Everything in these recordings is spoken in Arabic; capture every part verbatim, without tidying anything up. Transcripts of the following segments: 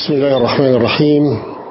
بسم الله الرحمن الرحيم.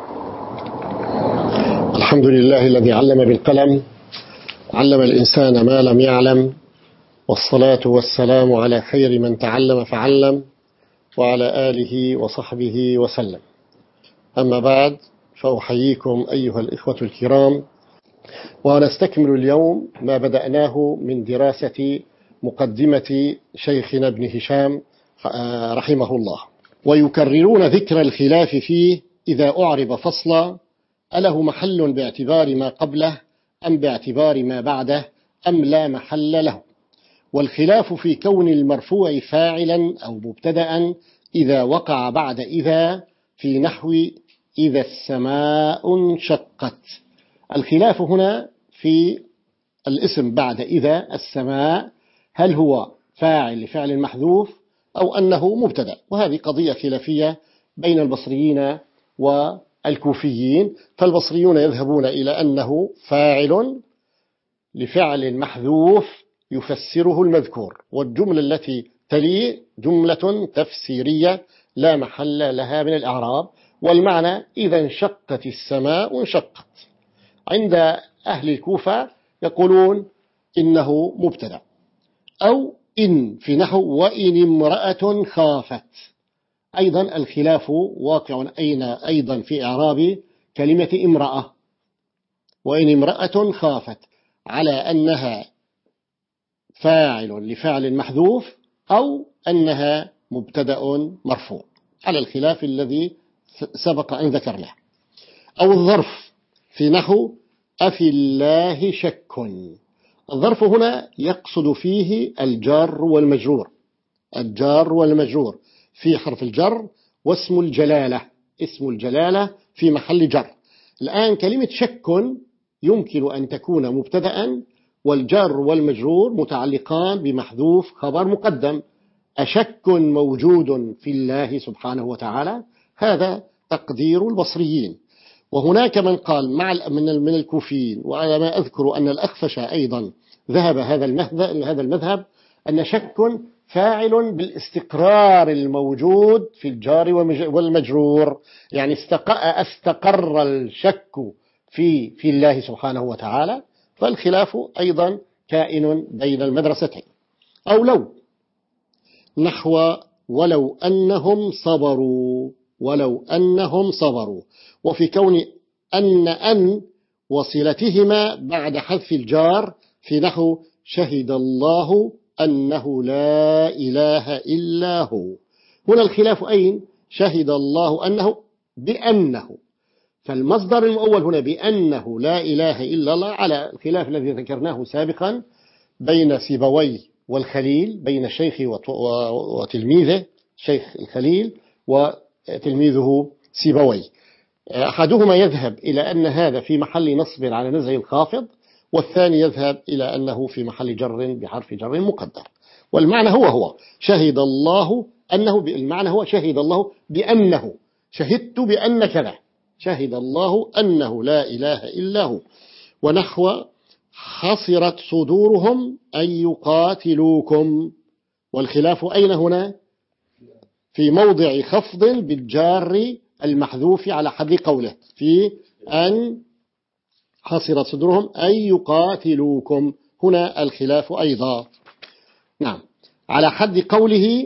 الحمد لله الذي علم بالقلم، علم الإنسان ما لم يعلم، والصلاة والسلام على خير من تعلم فعلم، وعلى آله وصحبه وسلم. أما بعد، فأحييكم أيها الإخوة الكرام، ونستكمل اليوم ما بدأناه من دراسة مقدمة شيخنا ابن هشام رحمه الله. ويكررون ذكر الخلاف فيه إذا أعرب فصلا أله محل باعتبار ما قبله أم باعتبار ما بعده أم لا محل له. والخلاف في كون المرفوع فاعلا أو مبتدأ إذا وقع بعد إذا، في نحو إذا السماء انشقت. الخلاف هنا في الاسم بعد إذا السماء، هل هو فاعل لفعل محذوف أو أنه مبتدأ؟ وهذه قضية خلافية بين البصريين والكوفيين. فالبصريون يذهبون إلى أنه فاعل لفعل محذوف يفسره المذكور، والجملة التي تلي جملة تفسيرية لا محل لها من الإعراب، والمعنى إذا انشقت السماء انشقت. عند أهل الكوفة يقولون إنه مبتدأ، أو إن في نحو وإن امرأة خافت. أيضا الخلاف واقع أين أيضا في إعراب كلمة امرأة، وإن امرأة خافت، على أنها فاعل لفعل محذوف أو أنها مبتدأ مرفوع، على الخلاف الذي سبق أن ذكرناه. أو الظرف في نحو أفي الله شك. الظرف هنا يقصد فيه الجار والمجرور، الجار والمجرور في حرف الجر واسم الجلالة، اسم الجلالة في محل جر. الآن كلمة شك يمكن أن تكون مبتدأ، والجار والمجرور متعلقان بمحذوف خبر مقدم. أشك موجود في الله سبحانه وتعالى، هذا تقدير البصريين. وهناك من قال مع من الكوفيين، وعلى ما أذكر أن الأخفش أيضا ذهب هذا المذهب، أن شك فاعل بالاستقرار الموجود في الجار والمجرور، يعني استقر الشك في في الله سبحانه وتعالى. فالخلاف أيضا كائن بين المدرستين. أو لو نحو ولو أنهم صبروا، ولو أنهم صبروا، وفي كون أن أن وصلتهما بعد حذف الجار في نحو شهد الله أنه لا إله إلا هو. هنا الخلاف أين؟ شهد الله أنه بأنه، فالمصدر المؤول هنا بأنه لا إله إلا الله، على الخلاف الذي ذكرناه سابقا بين سيبوي والخليل، بين الشيخ وتلميذه، شيخ الخليل وتلميذه سيبوي. أحدهما يذهب إلى أن هذا في محل نصب على نزع الخافض، والثاني يذهب إلى أنه في محل جر بحرف جر مقدر. والمعنى هو هو شهد الله أنه، المعنى هو شهد الله بأنه، شهدت بأن كذا، شهد الله أنه لا إله إلا هو. ونحو حصرت صدورهم أن يقاتلوكم. والخلاف أين هنا؟ في موضع خفض بالجار المحذوف على حد قوله، في أن حصرت صدورهم أن يقاتلوكم، هنا الخلاف أيضا. نعم، على حد قوله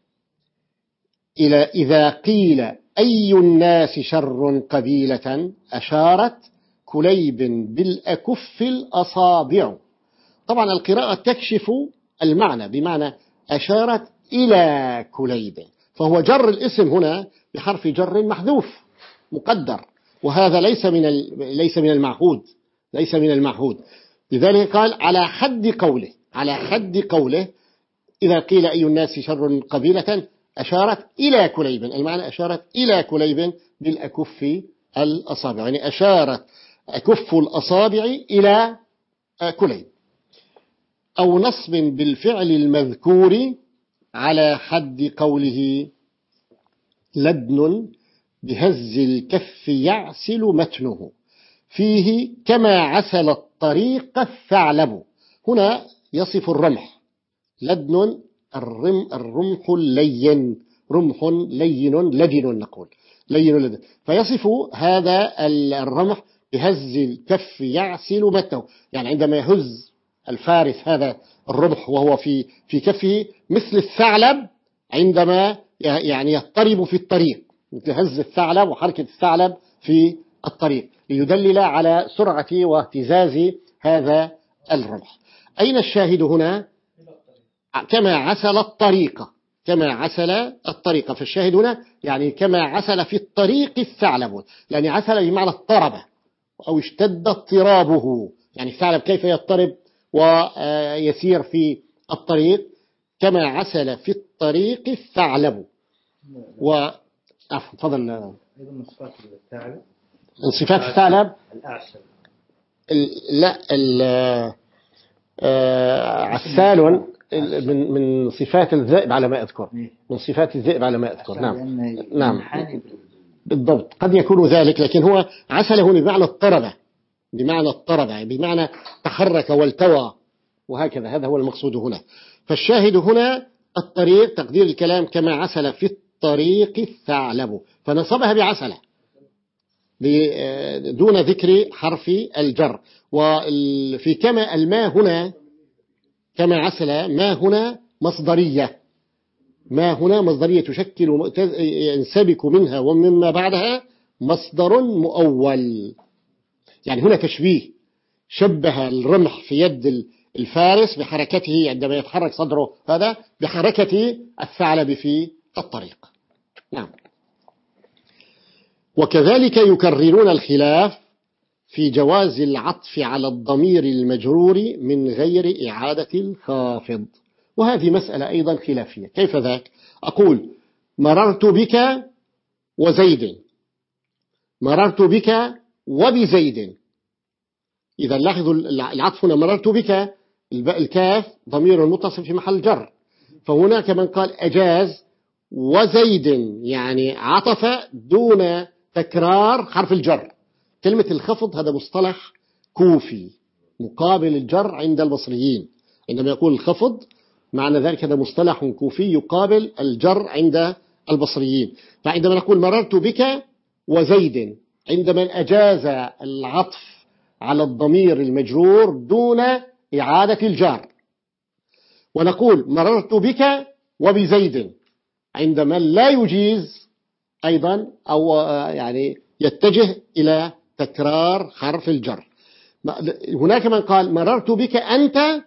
إلى إذا قيل أي الناس شر قبيلة أشارت كليب بالأكف الأصابع. طبعا القراءة تكشف المعنى، بمعنى أشارت إلى كليب، فهو جر الاسم هنا بحرف جر محذوف مقدر، وهذا ليس من ليس من المعهود، ليس من المعهود. لذلك قال على حد قوله، على حد قوله إذا قيل أي الناس شر قبيلة أشارت إلى كليب، المعنى أشارت إلى كليب بالأكف الأصابع، يعني أشارت أكف الأصابع إلى كليب. أو نصب بالفعل المذكور على حد قوله لدن بهز الكف يعسل متنه فيه كما عسل الطريق الثعلب. هنا يصف الرمح، لدن الرم الرمح اللين، رمح لين لدن نقول لين لدن، فيصف هذا الرمح بهز الكف يعسل متنه، يعني عندما يهز الفارس هذا الرمح وهو في في كفه مثل الثعلب عندما يعني يضطرب في الطريق، مثل هز الثعلب وحركة الثعلب في الطريق، ليدلل على سرعة واهتزاز هذا الرمح. أين الشاهد هنا؟ كما عسل الطريقة، كما عسل الطريقة، فالشاهد هنا يعني كما عسل في الطريق الثعلب، لأن عسل بمعنى اضطرب أو اشتد اضطرابه، يعني الثعلب كيف يضطرب ويسير في الطريق، كما عسل في الطريق الثعلب. و تفضل. من صفات الثعلب من صفات الثعلب الأعسل، لا عسال من من صفات الذئب على ما أذكر، من صفات الذئب على ما أذكر. نعم نعم بالضبط، قد يكون ذلك، لكن هو عسل هنا بمعنى اضطرب، بمعنى اضطرب بمعنى تحرك والتوى وهكذا، هذا هو المقصود هنا. فالشاهد هنا الطريق، تقدير الكلام كما عسل في الطريق الثعلب، فنصبها بعسل دون ذكر حرف الجر. وفي كما الماء هنا كما عسل، ما هنا مصدرية، ما هنا مصدرية تشكل ينسبك منها ومما بعدها مصدر مؤول، يعني هنا تشبيه، شبه الرمح في يد الفارس بحركته عندما يتحرك صدره هذا بحركة الثعلب في الطريق. نعم. وكذلك يكررون الخلاف في جواز العطف على الضمير المجرور من غير إعادة الخافض، وهذه مسألة أيضا خلافية. كيف ذاك؟ أقول مررت بك وزيد، مررت بك وبزيد، إذا لاحظوا العطف هنا مررت بك، الكاف ضمير متصل في محل جر، فهناك من قال أجاز وزيد، يعني عطف دون تكرار حرف الجر. كلمة الخفض هذا مصطلح كوفي مقابل الجر عند البصريين، عندما يقول الخفض معنى ذلك هذا مصطلح كوفي يقابل الجر عند البصريين. فعندما نقول مررت بك وزيد، عندما أجاز العطف على الضمير المجرور دون إعادة الجار. ونقول مررت بك وبزيد عندما لا يجيز أيضا أو يعني يتجه إلى تكرار حرف الجر. هناك من قال مررت بك أنت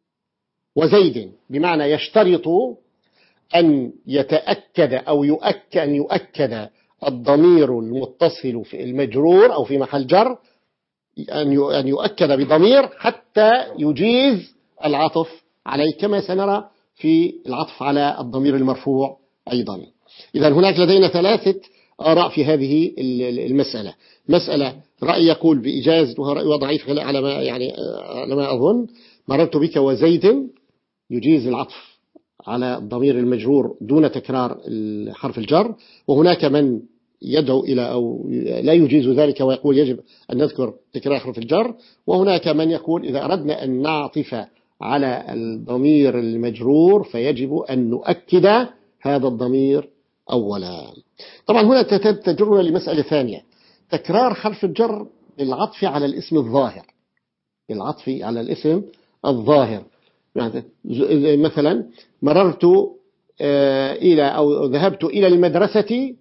وزيد، بمعنى يشترط أن يتأكد أو يؤكد أن يؤكد الضمير المتصل في المجرور أو في محل جر، أن يؤكد بضمير حتى يجيز العطف عليه، كما سنرى في العطف على الضمير المرفوع أيضا. إذا هناك لدينا ثلاثة آراء في هذه المسألة. مسألة رأي يقول بإجازة، وهو رأي ضعيف على ما يعني على ما أظن، مررت بك وزيد يجيز العطف على الضمير المجرور دون تكرار حرف الجر. وهناك من يدعو إلى أو لا يجيز ذلك ويقول يجب أن نذكر تكرار حرف الجر. وهناك من يقول إذا أردنا أن نعطف على الضمير المجرور فيجب أن نؤكد هذا الضمير أولا. طبعا هنا تجرنا لمسألة ثانية، تكرار حرف الجر بالعطف على الاسم الظاهر، بالعطف على الاسم الظاهر. مثلا مررت إلى أو ذهبت إلى المدرسة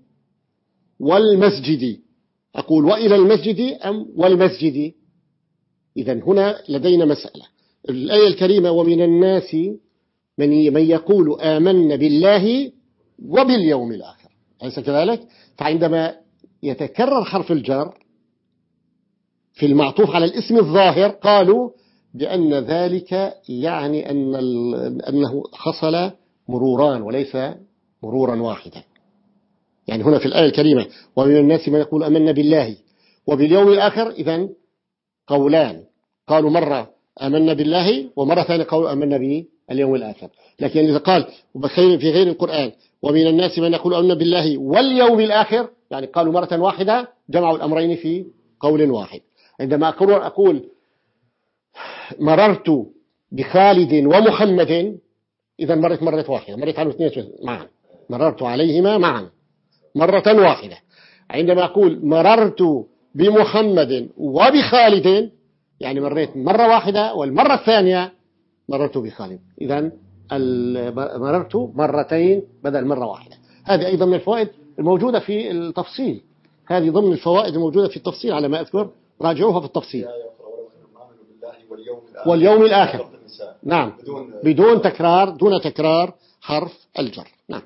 والمسجد، أقول وإلى المسجد أم والمسجد. إذا هنا لدينا مسألة. الآية الكريمة ومن الناس من من يقول آمنا بالله وباليوم الآخر، أليس كذلك؟ فعندما يتكرر حرف الجر في المعطوف على الاسم الظاهر قالوا بأن ذلك يعني أن أنه حصل مروران وليس مرورا واحدا. يعني هنا في الآية الكريمة ومن الناس من يقول آمنا بالله وباليوم الآخر، إذن قولان، قالوا مرة آمنا بالله ومرة ثانية قالوا آمنا باليوم الآخر. لكن إذا قال في غير القرآن ومن الناس من يقول آمنا بالله واليوم الآخر، يعني قالوا مرة واحدة، جمعوا الأمرين في قول واحد. عندما أقول مررت بخالد ومحمد، إذا مرت مرة واحدة، مرت عنه اثنين معا، مررت عليهما معا مرة واحدة. عندما أقول مررت بمحمد وبخالد يعني مريت مرة واحدة، والمرة الثانية مررت بخالد، إذن مررت مرتين بدل مرة واحدة. هذه أيضا من الفوائد الموجودة في التفصيل، هذه ضمن الفوائد الموجودة في التفصيل على ما أذكر، راجعوها في التفصيل. واليوم الآخر، نعم، بدون تكرار، دون تكرار حرف الجر. نعم.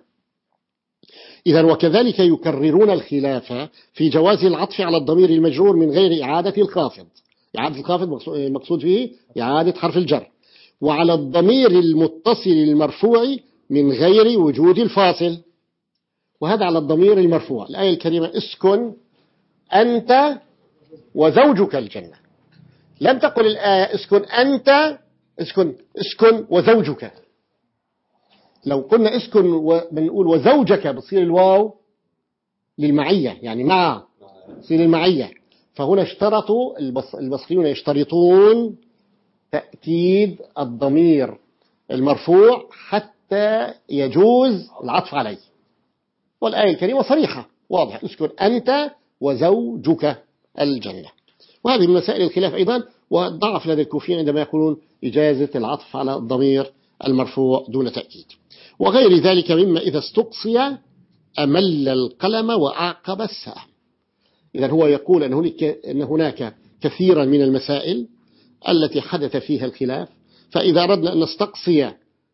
إذن وكذلك يكررون الخلاف في جواز العطف على الضمير المجرور من غير إعادة الخافض. إعادة الخافض مقصود فيه إعادة حرف الجر، وعلى الضمير المتصل المرفوع من غير وجود الفاصل، وهذا على الضمير المرفوع. الآية الكريمة اسكن أنت وزوجك الجنة، لم تقل الآية اسكن أنت، اسكن اسكن وزوجك. لو قلنا اسكن وبنقول وزوجك بصير الواو للمعية، يعني مع بصير المعية. فهنا اشترطوا البصريون يشترطون تأكيد الضمير المرفوع حتى يجوز العطف عليه، والآية الكريمة صريحة واضحة، اسكن أنت وزوجك الجنة. وهذه من مسائل الخلاف أيضا، وضعف لدى الكوفيين عندما يقولون إجازة العطف على الضمير المرفوع دون تأكيد. وغير ذلك مما إذا استقصي أمل القلم وأعقب السهم. إذن هو يقول أن هناك, أن هناك كثيرا من المسائل التي حدث فيها الخلاف، فإذا أردنا أن نستقصي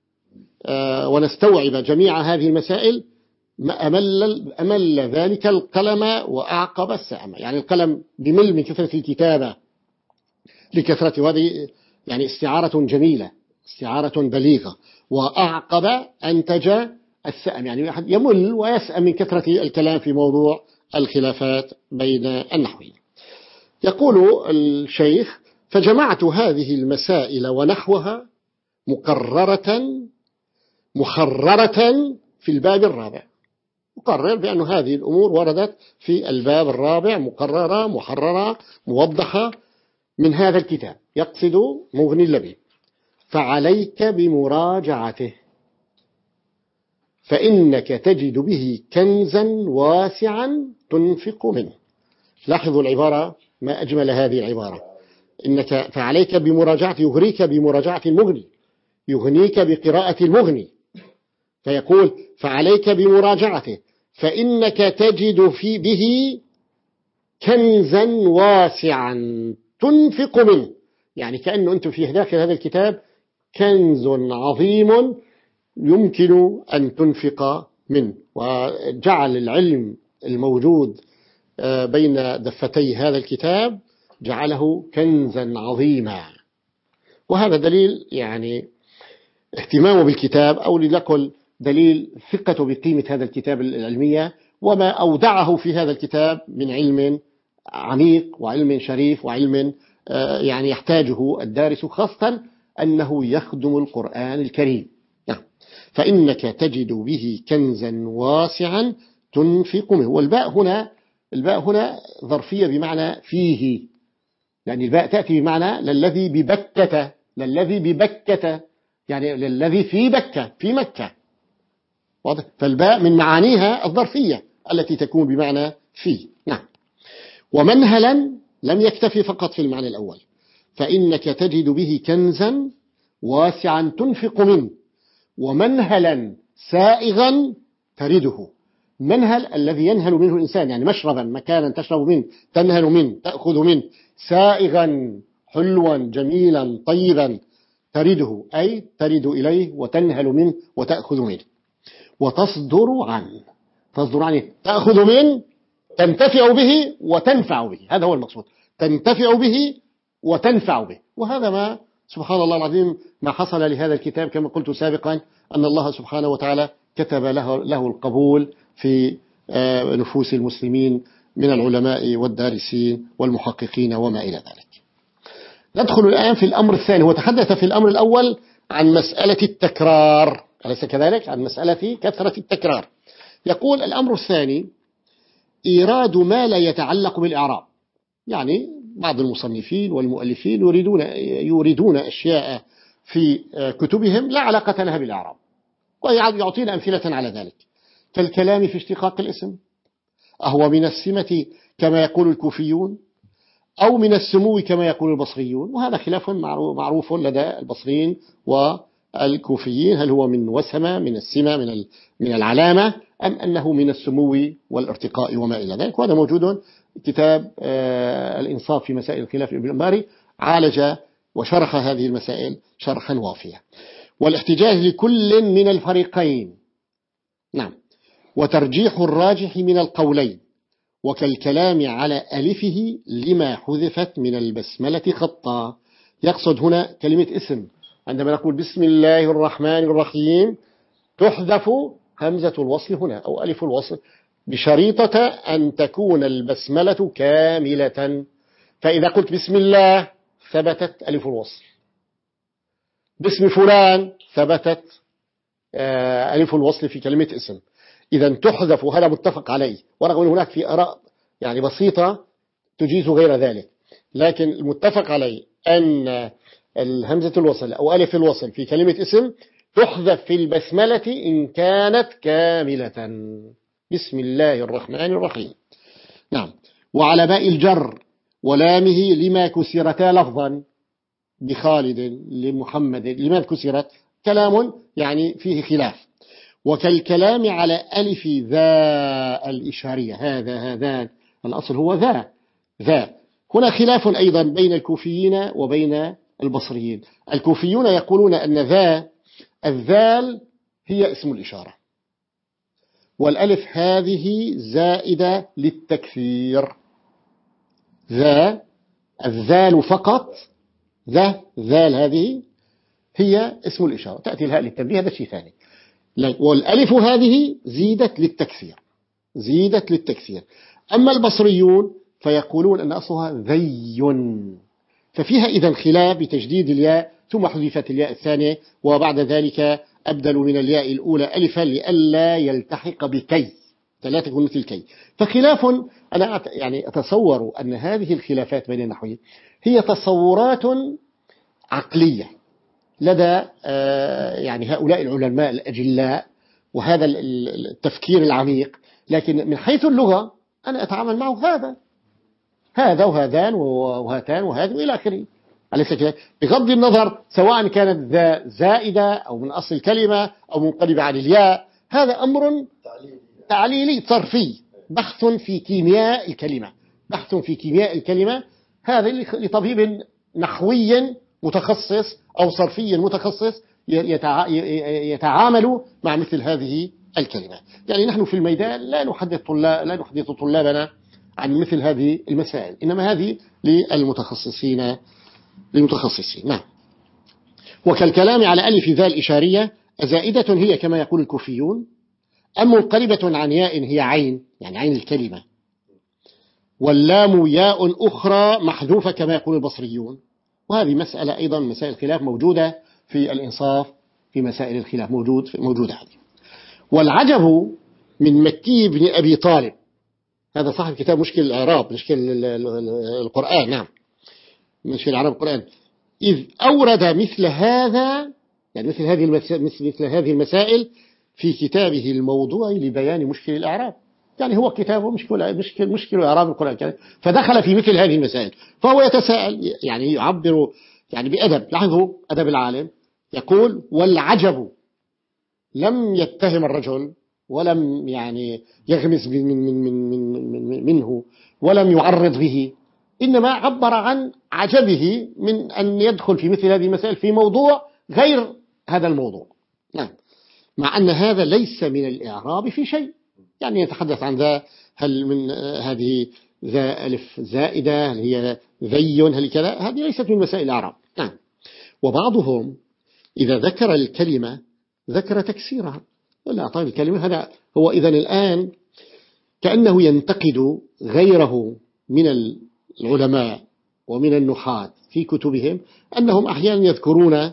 ونستوعب جميع هذه المسائل أمل, أمل ذلك القلم وأعقب السهم. يعني القلم بمل من كثرة الكتابة لكثرة، وهذه يعني استعارة جميلة، استعارة بليغة. وأعقب أنتج السأم، يعني يمل ويسأم من كثرة الكلام في موضوع الخلافات بين النحويين. يقول الشيخ: فجمعت هذه المسائل ونحوها مقررة محررة في الباب الرابع. مقرر بأن هذه الأمور وردت في الباب الرابع، مقررة محررة موضحة من هذا الكتاب، يقصد مغني اللبيب. فعليك بمراجعته فإنك تجد به كنزا واسعا تنفق منه. لاحظوا العبارة، ما أجمل هذه العبارة، إنك فعليك بمراجعة، يغريك بمراجعة المغني، يغنيك بقراءة المغني. فيقول فعليك بمراجعته فإنك تجد في به كنزا واسعا تنفق منه، يعني كأنه أنت في داخل هذا الكتاب كنز عظيم يمكن أن تنفق منه. وجعل العلم الموجود بين دفتي هذا الكتاب جعله كنزا عظيما. وهذا دليل يعني اهتمامه بالكتاب، أو لنقل دليل ثقته بقيمة هذا الكتاب العلمية وما أودعه في هذا الكتاب من علم عميق وعلم شريف وعلم يعني يحتاجه الدارس، خاصة أنه يخدم القرآن الكريم. فإنك تجد به كنزا واسعا تنفق منه. والباء هنا، الباء هنا ظرفية بمعنى فيه، يعني الباء تأتي بمعنى للذي ببكة، للذي ببكة يعني للذي في بكة في مكة، واضح؟ فالباء من معانيها الظرفية التي تكون بمعنى فيه. نعم. ومنهلا لم يكتفي فقط في المعنى الأول، فإنك تجد به كنزا واسعا تنفق منه، ومنهلا سائغا ترده. منهل الذي ينهل منه الإنسان، يعني مشربا، مكانا تشرب منه، تنهل منه، تأخذ منه. سائغا حلوا جميلا طيبا ترده، أي ترد إليه وتنهل منه وتأخذ منه. وتصدر عنه، تصدر عنه تأخذ منه، تنتفع به وتنفع به، هذا هو المقصود، تنتفع به وتنفع به. وهذا ما سبحان الله العظيم ما حصل لهذا الكتاب، كما قلت سابقا أن الله سبحانه وتعالى كتب له, له القبول في نفوس المسلمين من العلماء والدارسين والمحققين وما إلى ذلك. ندخل الآن في الأمر الثاني. هو تحدث في الأمر الأول عن مسألة التكرار، أليس كذلك؟ عن مسألة كثرة التكرار. يقول الأمر الثاني إيراد ما لا يتعلق بالإعراب. يعني بعض المصنفين والمؤلفين يريدون يريدون أشياء في كتبهم لا علاقة لها بالإعراب، ويعطينا أمثلة على ذلك. كالكلام في اشتقاق الاسم، أهو من السمة كما يقول الكوفيون أو من السمو كما يقول البصريون؟ وهذا خلاف معروف لدى البصريين والكوفيين، هل هو من وسمة، من السمة، من من العلامة، أم أنه من السمو والارتقاء وما إلى ذلك. وهذا موجود كتاب الإنصاف في مسائل الخلاف ابن الأنباري، عالج وشرح هذه المسائل شرحا وافيا. والاحتجاج لكل من الفريقين، نعم، وترجيح الراجح من القولين، وكالكلام على ألفه لما حذفت من البسملة خطا. يقصد هنا كلمة اسم، عندما نقول بسم الله الرحمن الرحيم تحذف همزة الوصل هنا أو ألف الوصل بشريطة أن تكون البسملة كاملة. فإذا قلت بسم الله ثبتت ألف الوصل، باسم فلان ثبتت ألف الوصل في كلمة اسم. إذا تحذف، وهذا متفق عليه، ورغم أن هناك في آراء يعني بسيطة تجيز غير ذلك، لكن المتفق عليه أن الهمزة الوصل أو ألف الوصل في كلمة اسم تحذف في البسملة إن كانت كاملة. بسم الله الرحمن الرحيم، نعم. وعلى باء الجر ولامه لما كسرتا لفظا بخالد لمحمد، لماذا كسرت؟ كلام يعني فيه خلاف. وكالكلام على ألف ذا الإشارية، هذا هذان، الأصل هو ذا ذا. هنا خلاف أيضا بين الكوفيين وبين البصريين. الكوفيون يقولون أن ذا الذال هي اسم الإشارة، والألف هذه زائدة للتكثير. ذا الذال فقط، ذا ذال هذه هي اسم الإشارة، تأتي الهاء للتنبيه، هذا شيء ثاني. والألف هذه زيدت للتكثير، زيدت للتكثير. أما البصريون فيقولون أن أصلها ذي، ففيها إذن خلاف بتجديد الياء ثم حذفت الياء الثانية، وبعد ذلك أبدلوا من الياء الأولى ألفا لئلا يلتحق بكي، لا تكون مثل كي. فخلاف، أنا يعني أتصور أن هذه الخلافات بين النحويين هي تصورات عقلية لدى يعني هؤلاء العلماء الأجلاء وهذا التفكير العميق، لكن من حيث اللغة أنا أتعامل معه هذا هذا وهذان وهاتان وهذا وإلى آخره، أليس كذلك؟ بغض النظر سواء كانت ذا زائدة أو من أصل الكلمة أو منقلبة عن الياء، هذا أمر تعليلي صرفي، بحث في كيمياء الكلمة، بحث في كيمياء الكلمة. هذا لطبيب نحوي متخصص أو صرفي متخصص يتعامل مع مثل هذه الكلمات. يعني نحن في الميدان لا نحدث طلاب لا نحدث طلابنا عن مثل هذه المسائل، إنما هذه للمتخصصين للمتخصصين نعم. وكالكلام على ألف ذا الإشارية زائدة هي كما يقول الكوفيون، أم منقلبة عن ياء هي عين، يعني عين الكلمة، واللام ياء أخرى محذوفة كما يقول البصريون. وهذه مسألة أيضا مسائل الخلاف موجودة في الإنصاف، في مسائل الخلاف موجود موجودة هذه. والعجب من مكي بن أبي طالب، هذا صاحب كتاب مشكل الإعراب، مشكل القرآن، نعم، مشكل الإعراب القرآن، إذ أورد مثل هذا، يعني مثل هذه مثل هذه المسائل في كتابه الموضوع لبيان مشكل الإعراب. يعني هو كتابه مشكل مشكل مشكل إعراب القرآن، فدخل في مثل هذه المسائل، فهو يتساءل، يعني يعبر يعني بأدب. لاحظوا أدب العالم، يقول والعجب، لم يتهم الرجل ولم يعني يغمز من من من من منه ولم يعرض به، إنما عبر عن عجبه من أن يدخل في مثل هذه المسائل في موضوع غير هذا الموضوع، نعم، مع أن هذا ليس من الإعراب في شيء. يعني يتحدث عن ذا، هل من هذه ذا ألف زائدة، هل هي ذي، هل كذا، هذه ليست من مسائل الإعراب، نعم. وبعضهم إذا ذكر الكلمة ذكر تكسيرها، ولا أعطاني الكلمة، هذا هو إذن الآن كأنه ينتقد غيره من العلماء ومن النحاة في كتبهم أنهم أحيانا يذكرون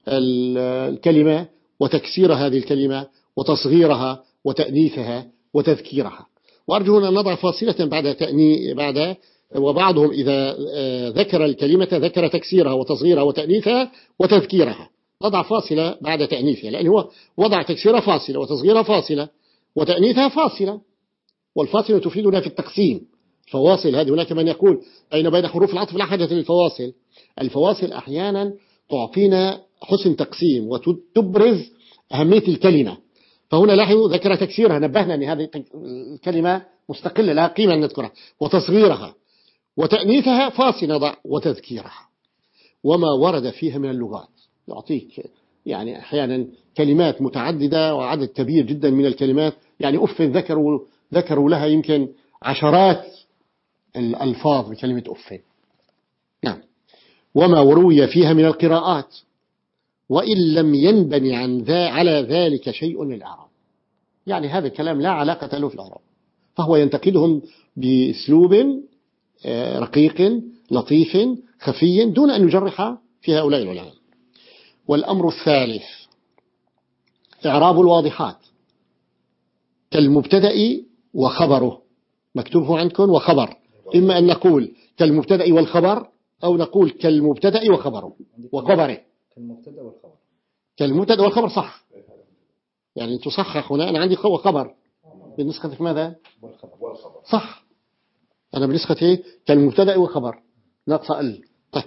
الكلمة وتكسير هذه الكلمة وتصغيرها وتأنيثها وتذكيرها. وأرجو أن نضع فاصلة بعد تأني بعد وبعضهم إذا ذكر الكلمة ذكر تكسيرها وتصغيرها وتأنيثها وتذكيرها، نضع فاصلة بعد تأنيثها، لأن هو وضع تكسيرها فاصلة وتصغيرها فاصلة، وتأنيثها فاصلة، والفاصلة تفيدنا في التقسيم. فواصل هذه هناك من يقول أين بين حروف العطف لا حاجة للفواصل. الفواصل أحيانا تعطينا حسن تقسيم وتبرز أهمية الكلمة. فهنا لاحظوا ذكر تكسيرها، نبهنا أن هذه الكلمة مستقلة لها قيمة أن نذكرها، وتصغيرها، وتأنيثها فاصلة ضع، وتذكيرها، وما ورد فيها من اللغات. يعطيك يعني أحيانا كلمات متعددة وعدد كبير جدا من الكلمات، يعني أف ذكروا ذكروا لها يمكن عشرات الألفاظ بكلمة أف. نعم. وما وروي فيها من القراءات، وإن لم ينبني عن ذا على ذلك شيء للأعراب. يعني هذا الكلام لا علاقة له في الأعراب، فهو ينتقدهم بأسلوب رقيق لطيف خفي دون أن يجرح في هؤلاء العلماء. والأمر الثالث إعراب الواضحات كالمبتدأ وخبره. مكتوبه عندكم وخبر، إما أن نقول كالمبتدأ والخبر، أو نقول كالمبتدأ وخبره وخبره. كالمبتدأ والخبر، كالمبتدأ والخبر صح، يعني تصحح هنا. أنا عندي خبر بالنسخة ماذا صح، أنا بالنسخة كالمبتدأ والخبر ناقصة ال. طيب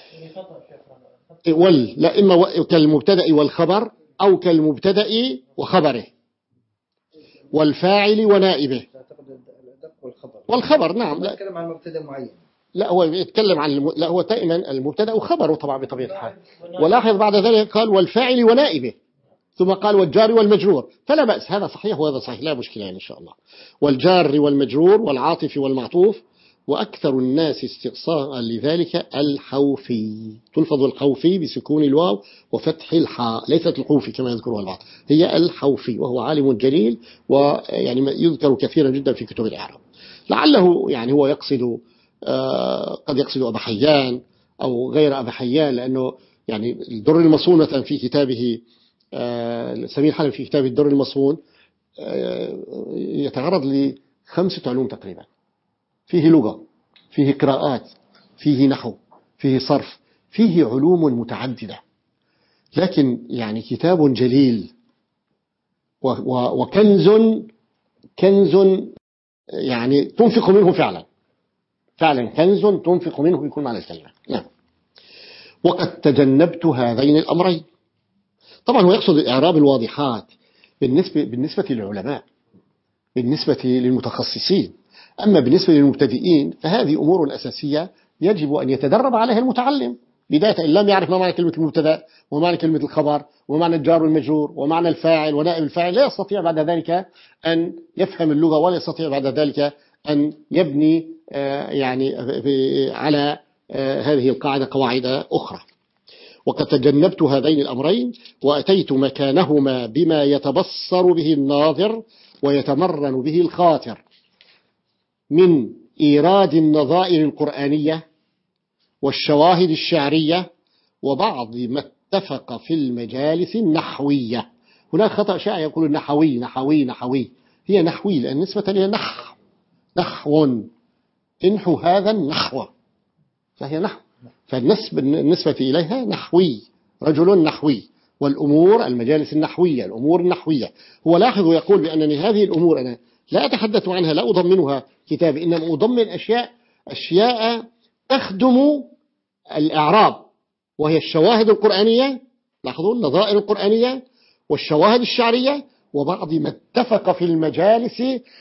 وال لا، إما كالمبتدأ والخبر أو كالمبتدأ وخبره والفاعل ونائبه والخبر. نعم، لا يتكلم عن مبتدأ معين، لا هو يتكلم عن الم... لا هو دائما المبتدأ وخبره طبعا بطبيعة الحال. ولاحظ بعد ذلك قال والفاعل ونائبه، ثم قال والجار والمجرور، فلا بأس، هذا صحيح وهذا صحيح، لا مشكلة يعني إن شاء الله. والجار والمجرور والعاطف والمعطوف. وأكثر الناس استقصاء لذلك الحوفي، تلفظ الحوفي بسكون الواو وفتح الحاء، ليست الحوفي كما يذكرها البعض، هي الحوفي، وهو عالم جليل ويعني يذكر كثيرا جدا في كتب الإعراب. لعله يعني هو يقصد آه قد يقصد أبا حيان أو غير أبا حيان، لأنه يعني الدر المصون مثلا في كتابه آه سمير حلم في كتابه الدر المصون آه يتعرض لخمسة علوم تقريبا، فيه لغة، فيه قراءات، فيه نحو، فيه صرف، فيه علوم متعددة، لكن يعني كتاب جليل وكنز كنز يعني تنفق منه فعلا فعلا كنز تنفق منه بكل معنى الكلمة. نعم. وقد تجنبت هذين الأمرين. طبعا هو يقصد إعراب الواضحات بالنسبة بالنسبة للعلماء، بالنسبة للمتخصصين. أما بالنسبة للمبتدئين فهذه أمور أساسية يجب أن يتدرب عليها المتعلم بداية. إن لم يعرف ما معنى كلمة المبتدأ ومعنى كلمة الخبر ومعنى الجار والمجرور ومعنى الفاعل ونائب الفاعل، لا يستطيع بعد ذلك أن يفهم اللغة، ولا يستطيع بعد ذلك أن يبني يعني على هذه القاعدة قواعد أخرى. وقد تجنبت هذين الأمرين وأتيت مكانهما بما يتبصر به الناظر ويتمرن به الخاطر من إيراد النظائر القرآنية والشواهد الشعرية وبعض ما اتفق في المجالس النحوية. هناك خطأ شائع يقول نحوي نحوي نحوي، هي نحوي لأن نسبة لها نحو نحو انحو هذا النحو، فهي نحو، فالنسبة إليها نحوي، رجل نحوي، والأمور المجالس النحوية، الأمور النحوية. هو لاحظ يقول بأنني هذه الأمور أنا لا أتحدث عنها، لا أضمنها كتاب، إنما أضمن أشياء أشياء تخدم الإعراب، وهي الشواهد القرآنية، لاحظوا النظائر القرآنية والشواهد الشعرية وبعض ما اتفق في المجالس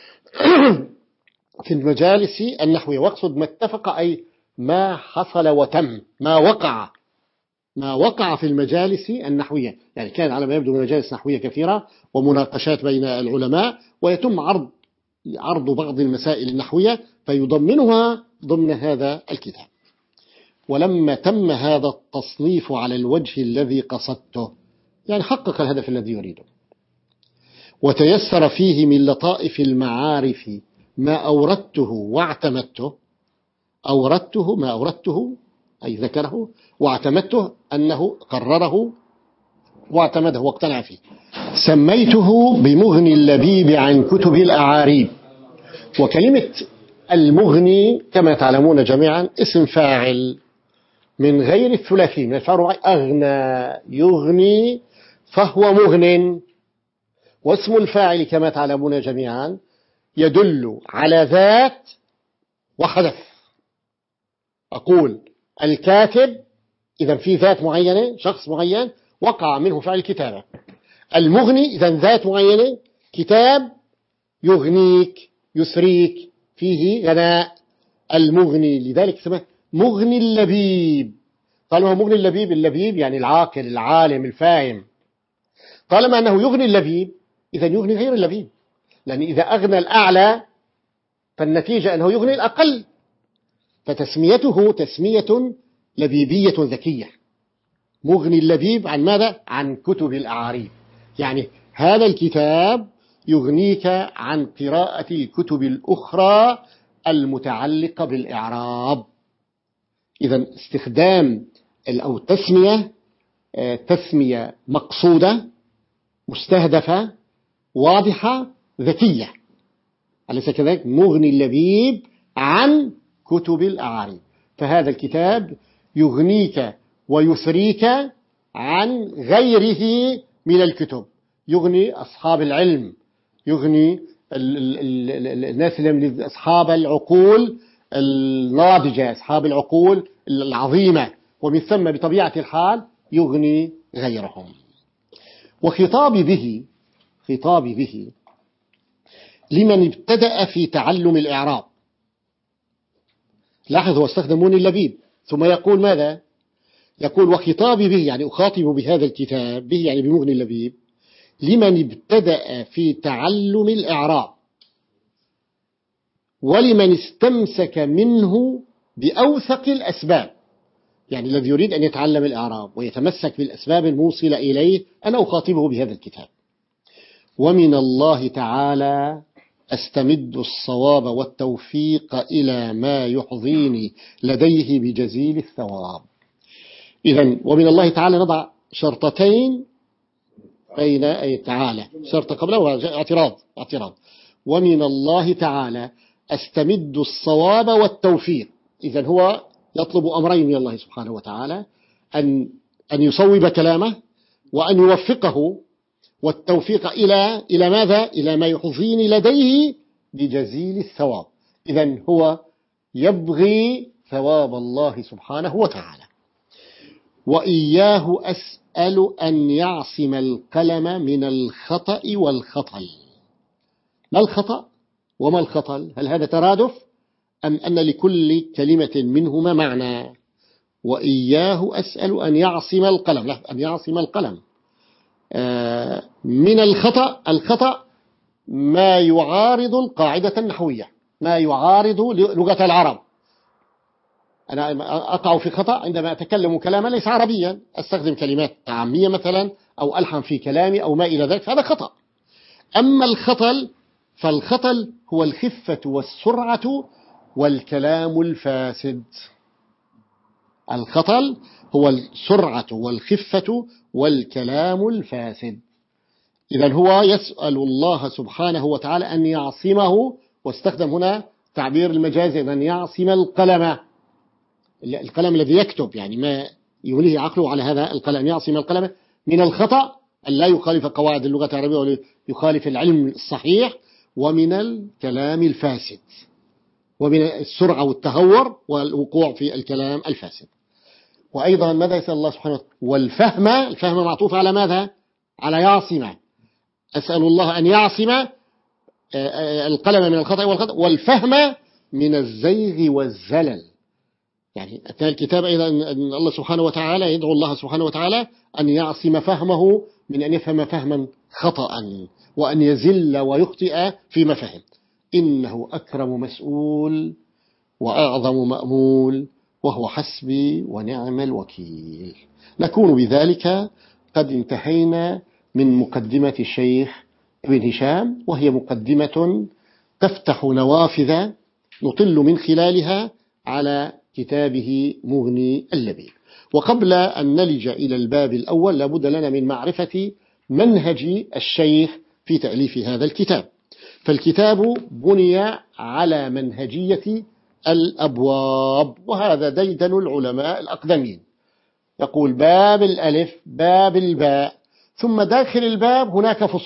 في المجالس النحوية. واقصد ما اتفق أي ما حصل وتم، ما وقع ما وقع في المجالس النحوية. يعني كان على ما يبدو مجالس نحوية كثيرة ومناقشات بين العلماء، ويتم عرض عرض بعض المسائل النحوية فيضمنها ضمن هذا الكتاب. ولما تم هذا التصنيف على الوجه الذي قصدته، يعني حقق الهدف الذي يريده، وتيسر فيه من لطائف المعارف ما أوردته واعتمدته، أوردته ما أوردته أي ذكره، واعتمدته أنه قرره واعتمده واقتنع فيه، سميته بمغني اللبيب عن كتب الأعاريب. وكلمة المغني كما تعلمون جميعا اسم فاعل من غير الثلاثي، من الفعل أغنى يغني فهو مغن، واسم الفاعل كما تعلمون جميعا يدل على ذات وحدث. أقول الكاتب، إذا في ذات معينة، شخص معين وقع منه فعل الكتابة. المغني، إذا ذات معينة، كتاب يغنيك يسريك، فيه غناء. المغني لذلك اسمه مغني اللبيب. طالما مغني اللبيب، اللبيب يعني العاقل العالم الفاهم. طالما أنه يغني اللبيب إذا يغني غير اللبيب، لأن إذا أغنى الأعلى فالنتيجة أنه يغني الأقل، فتسميته تسمية لبيبية ذكية. مغني اللبيب عن ماذا؟ عن كتب الأعاريب، يعني هذا الكتاب يغنيك عن قراءة الكتب الأخرى المتعلقة بالإعراب. إذا استخدام أو تسمية تسمية مقصودة مستهدفة واضحة ذكية، أليس كذلك؟ مغني اللبيب عن كتب الأعاريب، فهذا الكتاب يغنيك ويثريك عن غيره من الكتب. يغني أصحاب العلم، يغني الناس اللي أصحاب العقول الناضجة، أصحاب العقول العظيمة، ومن ثم بطبيعة الحال يغني غيرهم. وخطابي به خطابي به لمن ابتدأ في تعلم الإعراب. لاحظوا استخدمون اللبيب، ثم يقول ماذا؟ يقول وخطابي به، يعني أخاطب بهذا الكتاب، به يعني بمغني اللبيب، لمن ابتدأ في تعلم الإعراب ولمن استمسك منه بأوثق الأسباب. يعني الذي يريد أن يتعلم الإعراب ويتمسك بالأسباب الموصلة إليه، أنا أخاطبه بهذا الكتاب. ومن الله تعالى أستمد الصواب والتوفيق إلى ما يحظيني لديه بجزيل الثواب. إذن ومن الله تعالى نضع شرطتين بين أي تعالى، شرط قبله اعتراض اعتراض ومن الله تعالى أستمد الصواب والتوفيق. إذن هو يطلب أمرين من الله سبحانه وتعالى، أن أن يصوب كلامه وأن يوفقه، والتوفيق إلى إلى ماذا؟ إلى ما يحظيني لديه بجزيل الثواب. إذن هو يبغي ثواب الله سبحانه وتعالى. وإياه أسأل أن يعصم القلم من الخطأ والخطل. ما الخطأ وما الخطل؟ هل هذا ترادف أم أن لكل كلمة منهما معنى؟ وإياه أسأل أن يعصم القلم، لا أن يعصم القلم من الخطأ. الخطأ ما يعارض القاعدة النحوية، ما يعارض لغة العرب. أنا أقع في خطأ عندما أتكلم كلاما ليس عربيا، أستخدم كلمات عامية مثلا أو ألحن في كلامي أو ما إلى ذلك، هذا خطأ. أما الخطل فالخطل هو الخفة والسرعة والكلام الفاسد. الخطل هو السرعة والخفة والكلام الفاسد. إذن هو يسأل الله سبحانه وتعالى أن يعصمه، واستخدم هنا تعبير المجاز، أن يعصم القلم، القلم الذي يكتب، يعني ما يوليه عقله على هذا القلم، يعصم القلم من الخطأ أن لا يخالف قواعد اللغة العربية ويخالف العلم الصحيح، ومن الكلام الفاسد، ومن السرعة والتهور والوقوع في الكلام الفاسد. وأيضا ماذا يسأل الله سبحانه وتعالى؟ والفهم. الفهم معطوف على ماذا؟ على يعصم. أسأل الله أن يعصم القلم من الخطأ والخطأ، والفهم من الزيغ والزلل. يعني أثناء الكتاب أيضا أن الله سبحانه وتعالى يدعو الله سبحانه وتعالى أن يعصم فهمه من أن يفهم فهما خطأ، وأن يزل ويخطئ فيما فهم. إنه أكرم مسؤول وأعظم مأمول وهو حسبي ونعم الوكيل. نكون بذلك قد انتهينا من مقدمة الشيخ ابن هشام، وهي مقدمة تفتح نوافذ نطل من خلالها على كتابه مغني اللبيب. وقبل أن نلج إلى الباب الأول لابد لنا من معرفة منهج الشيخ في تأليف هذا الكتاب. فالكتاب بني على منهجية الأبواب، وهذا ديدن العلماء الأقدمين. يقول باب الألف، باب الباء، ثم داخل الباب هناك فصول.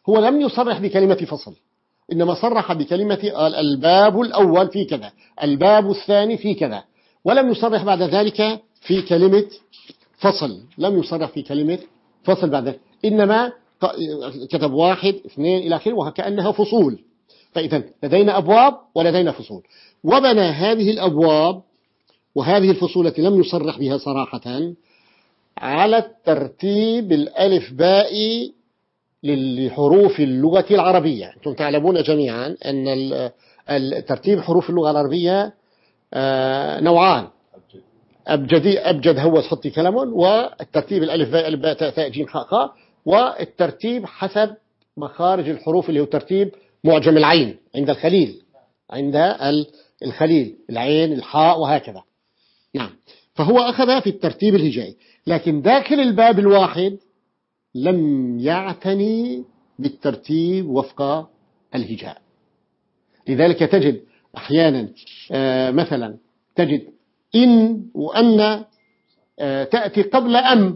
هو لم يصرح بكلمة فصل، إنما صرح بكلمة الباب الأول في كذا، الباب الثاني في كذا، ولم يصرح بعد ذلك في كلمة فصل، لم يصرح في كلمة فصل بعد ذلك، إنما كتب واحد اثنين إلى آخره وكأنها فصول. فإذا لدينا أبواب ولدينا فصول، وبنى هذه الأبواب وهذه الفصول التي لم يصرح بها صراحة على الترتيب الألف باء لحروف اللغة العربية. أنتم تعلمون جميعا أن الترتيب حروف اللغة العربية نوعان، أبجدي أبجد هو حطي كلام، والترتيب الألف باء ألف باء تاء ثاء جيم خاء خاء، والترتيب حسب مخارج الحروف اللي هو ترتيب معجم العين عند الخليل، عند الخليل العين الحاء وهكذا. نعم، فهو أخذ في الترتيب الهجائي، لكن داخل الباب الواحد لم يعتني بالترتيب وفق الهجاء. لذلك تجد أحيانا مثلا تجد إن وأن تأتي قبل أم،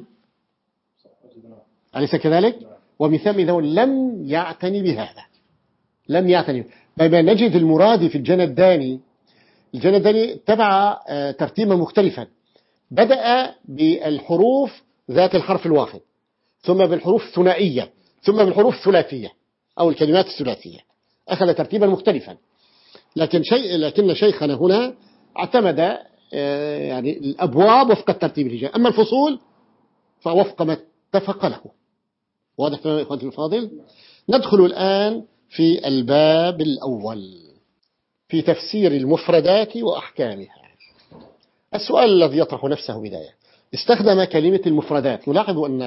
أليس كذلك؟ ومثال إذا لم يعتني بهذا، لم يعتني بما نجد المرادي في الجنداني. الجنداني تبع ترتيبا مختلفا، بدأ بالحروف ذات الحرف الواحد، ثم بالحروف الثنائية، ثم بالحروف الثلاثية أو الكلمات الثلاثية، أخذ ترتيبا مختلفا. لكن شيء لكن شيخنا هنا اعتمد يعني الأبواب وفق الترتيب الهجائي، أما الفصول فوفق ما اتفق له. واضح يا إخواني الفاضل؟ ندخل الآن في الباب الأول في تفسير المفردات وأحكامها. السؤال الذي يطرح نفسه بداية، استخدم كلمة المفردات. نلاحظ أن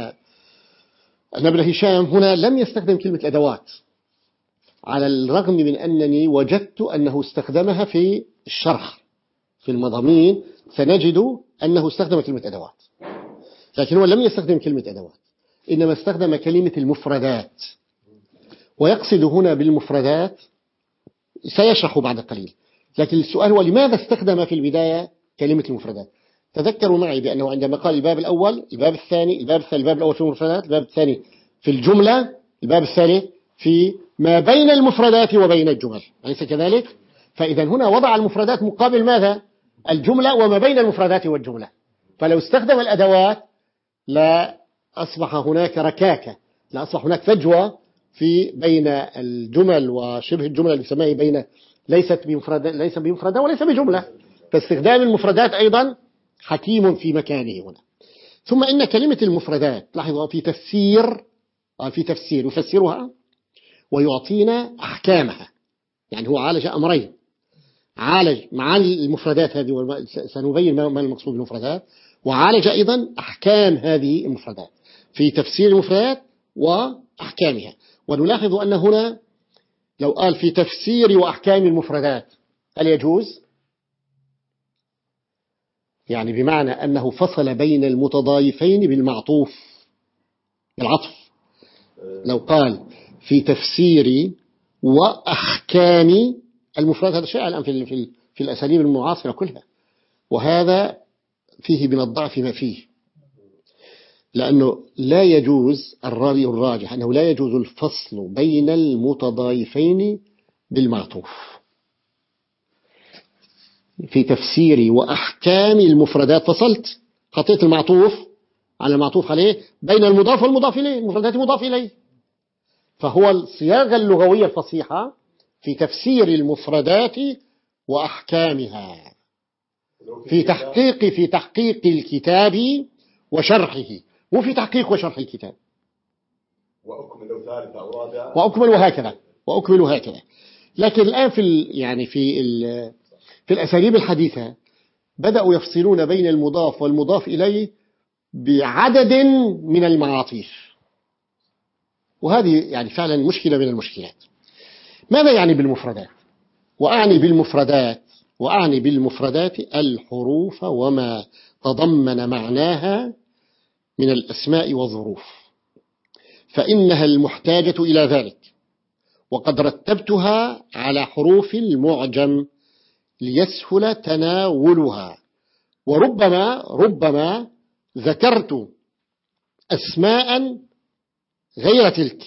أن ابن هشام هنا لم يستخدم كلمة الأدوات، على الرغم من أنني وجدت أنه استخدمها في الشرح في المضامين، سنجد أنه استخدم كلمة أدوات، لكن هو لم يستخدم كلمة أدوات، إنما استخدم كلمة المفردات. ويقصد هنا بالمفردات سيشرح بعد قليل، لكن السؤال هو لماذا استخدم في البداية كلمة المفردات؟ تذكروا معي بأنه عندما قال الباب الأول، الباب الثاني، الباب الثاني الباب الأول في المفردات، الباب الثاني في الجملة، الباب الثالث في ما بين المفردات وبين الجمل، أليس كذلك؟ فإذا هنا وضع المفردات مقابل ماذا؟ الجملة وما بين المفردات والجملة. فلو استخدم الأدوات لا أصبح هناك ركاكة، لا أصبح هناك فجوة في بين الجمل وشبه الجملة اللي سماه بين ليست بمفردة ليس بمفردة وليس بجملة. فاستخدام المفردات أيضا حكيم في مكانه هنا. ثم إن كلمة المفردات لاحظوا في تفسير في تفسير يفسرها ويعطينا أحكامها، يعني هو عالج أمرين، عالج معاني المفردات هذه سنبين ما المقصود بالمفردات، وعالج أيضا أحكام هذه المفردات في تفسير المفردات وأحكامها. ونلاحظ أن هنا لو قال في تفسير وأحكام المفردات هل يجوز؟ يعني بمعنى أنه فصل بين المتضايفين بالمعطوف العطف. لو قال في تفسير وأحكام المفردات، هذا شيء الآن في في في الأساليب المعاصرة كلها، وهذا فيه من الضعف ما فيه، لأنه لا يجوز، الرأي الراجح أنه لا يجوز الفصل بين المتضايفين بالمعطوف. في تفسير وأحكام المفردات فصلت، خطيت المعطوف على المعطوف عليه بين المضاف والمضاف إليه، المفردات مضاف إليه. فهو الصياغة اللغوية الفصيحة في تفسير المفردات وأحكامها، في تحقيق في تحقيق الكتاب وشرحه، مو في تحقيق وشرح الكتاب. وأكمل ثالثة أو رابعة وأكمل هكذا وأكمل هكذا. لكن الآن في يعني في في الأساليب الحديثة بدأوا يفصلون بين المضاف والمضاف إليه بعدد من المعاطيف، وهذه يعني فعلا مشكلة من المشكلات. ماذا يعني بالمفردات؟ وأعني بالمفردات وأعني بالمفردات الحروف وما تضمن معناها من الأسماء والظروف، فإنها المحتاجة إلى ذلك، وقد رتبتها على حروف المعجم ليسهل تناولها. وربما ربما ذكرت أسماء غير تلك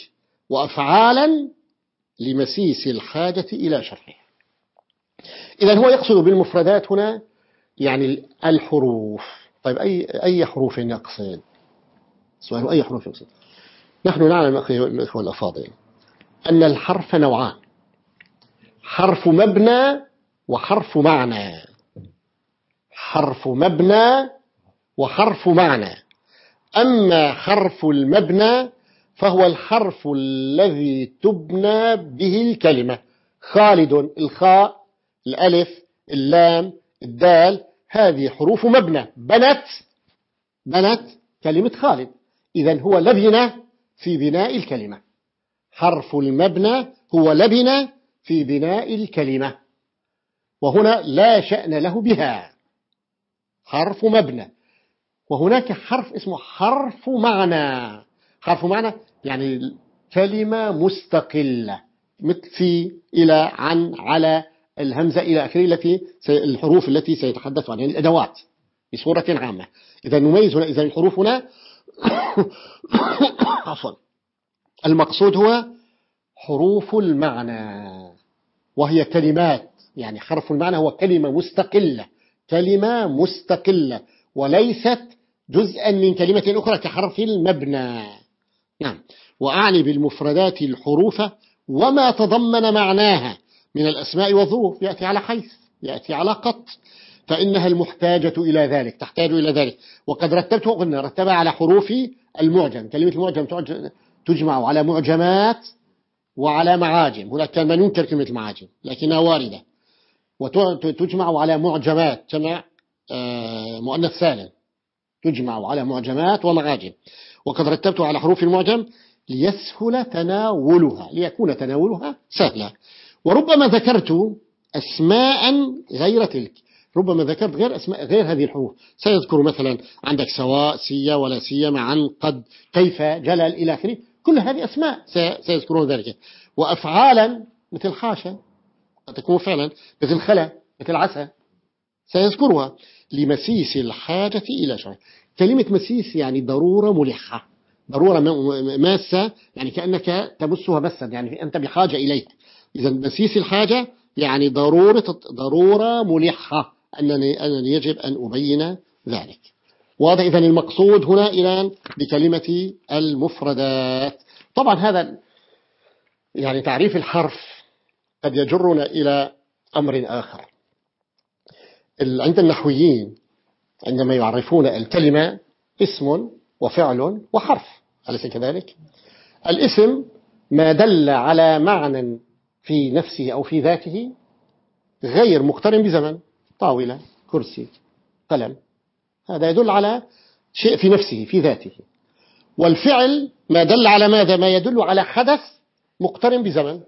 وأفعالا لمسيس الحاجة إلى شرحها. إذن هو يقصد بالمفردات هنا يعني الحروف. طيب أي أي حروف يقصد؟ سؤال أي حروف يقصد؟ نحن نعلم أخي الأخوة الأفاضل أن الحرف نوعان: حرف مبنى وحرف معنى. حرف مبنى وحرف معنى. أما حرف المبنى فهو الحرف الذي تبنى به الكلمة. خالد، الخاء، الألف، اللام، الدال، هذه حروف مبنى بنت بنت كلمة خالد. إذن هو لبنة في بناء الكلمة. حرف المبنى هو لبنة في بناء الكلمة، وهنا لا شأن له بها. حرف مبنى. وهناك حرف اسمه حرف معنى. حرف معنى يعني كلمة مستقلة، مثل في، إلى، عن، على، الهمزة إلى آخره، التي الحروف التي سيتحدث عنها الأدوات بصورة عامة. إذا نميز هنا، إذا الحروف هنا عفوا المقصود هو حروف المعنى، وهي كلمات. يعني حرف المعنى هو كلمة مستقلة، كلمة مستقلة وليست جزءا من كلمة أخرى كحرف المبنى. نعم. وأعني بالمفردات الحروف وما تضمن معناها من الأسماء والظروف. يأتي على حيث، يأتي على قط، فإنها المحتاجة إلى ذلك، تحتاج إلى ذلك. وقد رتبته، قلنا رتبها على حروف المعجم. كلمة المعجم تجمع على معجمات وعلى معاجم. هناك كان من ينكر كلمة المعاجم لكنها واردة. وتجمع على معجمات، جمع مؤنث سالم، تجمع على معجمات ومعاجم. وقد رتبته على حروف المعجم ليسهل تناولها، ليكون تناولها سهلا. وربما ذكرت أسماء غير تلك، ربما ذكرت غير أسماء غير هذه الحروف. سيذكر مثلا عندك سواء، سيا، ولا سيما، عن، قد، كيف، جلل، إلى آخره. كل هذه أسماء سيذكرون ذلك. وأفعالا مثل حاشا، قد تكون فعلا، مثل خلا، مثل عسى، سيذكرها لمسيس الحاجة إلى شيء. كلمة مسيس يعني ضرورة ملحة، ضرورة ماسة، يعني كأنك تمسها مسا، يعني أنت بحاجة إليها. إذا مسيس الحاجة يعني ضرورة ضرورة ملحة، أنني, أنني يجب أن أبين ذلك. واضح؟ إذن المقصود هنا الآن بكلمة المفردات. طبعا هذا يعني تعريف الحرف قد يجرنا إلى أمر آخر. عند النحويين عندما يعرفون الكلمة اسم وفعل وحرف، أليس كذلك؟ الاسم ما دل على معنى في نفسه أو في ذاته غير مقترن بزمن. طاولة، كرسي، قلم، هذا يدل على شيء في نفسه في ذاته. والفعل ما دل على ماذا؟ ما يدل على حدث مقترن بزمن،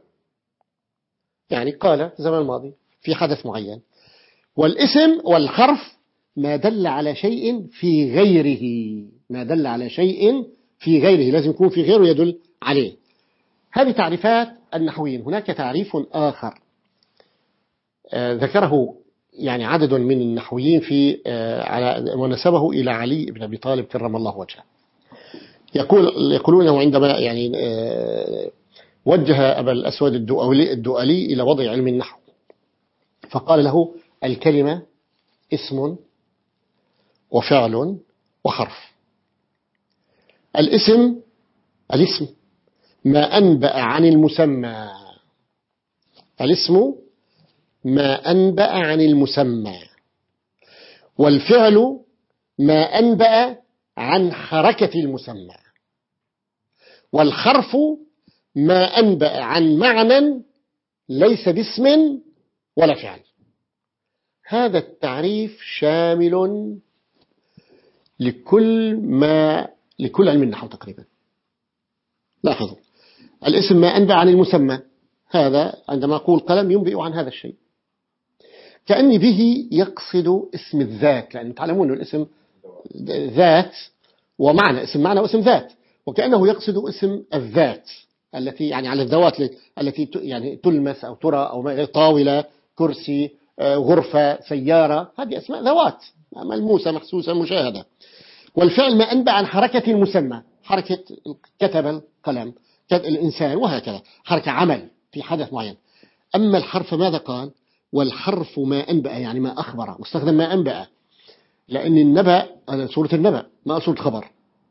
يعني قال زمن الماضي في حدث معين. والاسم والحرف ما دل على شيء في غيره، ما دل على شيء في غيره، لازم يكون في غيره يدل عليه. هذه تعريفات النحويين. هناك تعريف آخر آه ذكره يعني عدد من النحويين في آه على ونسبه إلى علي بن أبي طالب كرم الله وجهه. يقول يقولونه عندما يعني آه وجه أبا الأسود الدؤلي, الدؤلي إلى وضع علم النحو، فقال له: الكلمة اسم وفعل وحرف. الاسم الاسم ما أنبأ عن المسمى، الاسم ما أنبأ عن المسمى. والفعل ما أنبأ عن حركة المسمى. والحرف ما أنبأ عن معنى ليس باسم ولا فعل. هذا التعريف شامل لكل ما لكل علم النحو تقريبا. لاحظوا، الاسم ما أنبأ عن المسمى، هذا عندما أقول قلم ينبئ عن هذا الشيء، كأني به يقصد اسم الذات، لأن تعلمون أن الاسم ذات ومعنى، اسم معنى واسم ذات، وكأنه يقصد اسم الذات التي يعني على الذوات التي يعني تلمس أو ترى، أو طاولة، كرسي، غرفة، سيارة، هذه أسماء ذوات ملموسة محسوسة مشاهدة. والفعل ما أنبأ عن حركة المسمى، حركة كتب القلم، الإنسان وهكذا، حركة عمل في حدث معين. أما الحرف ماذا قال؟ والحرف ما أنبأ، يعني ما أخبر، واستخدم ما أنبأ، لأن النبأ سورة النبأ ما سورة الخبر.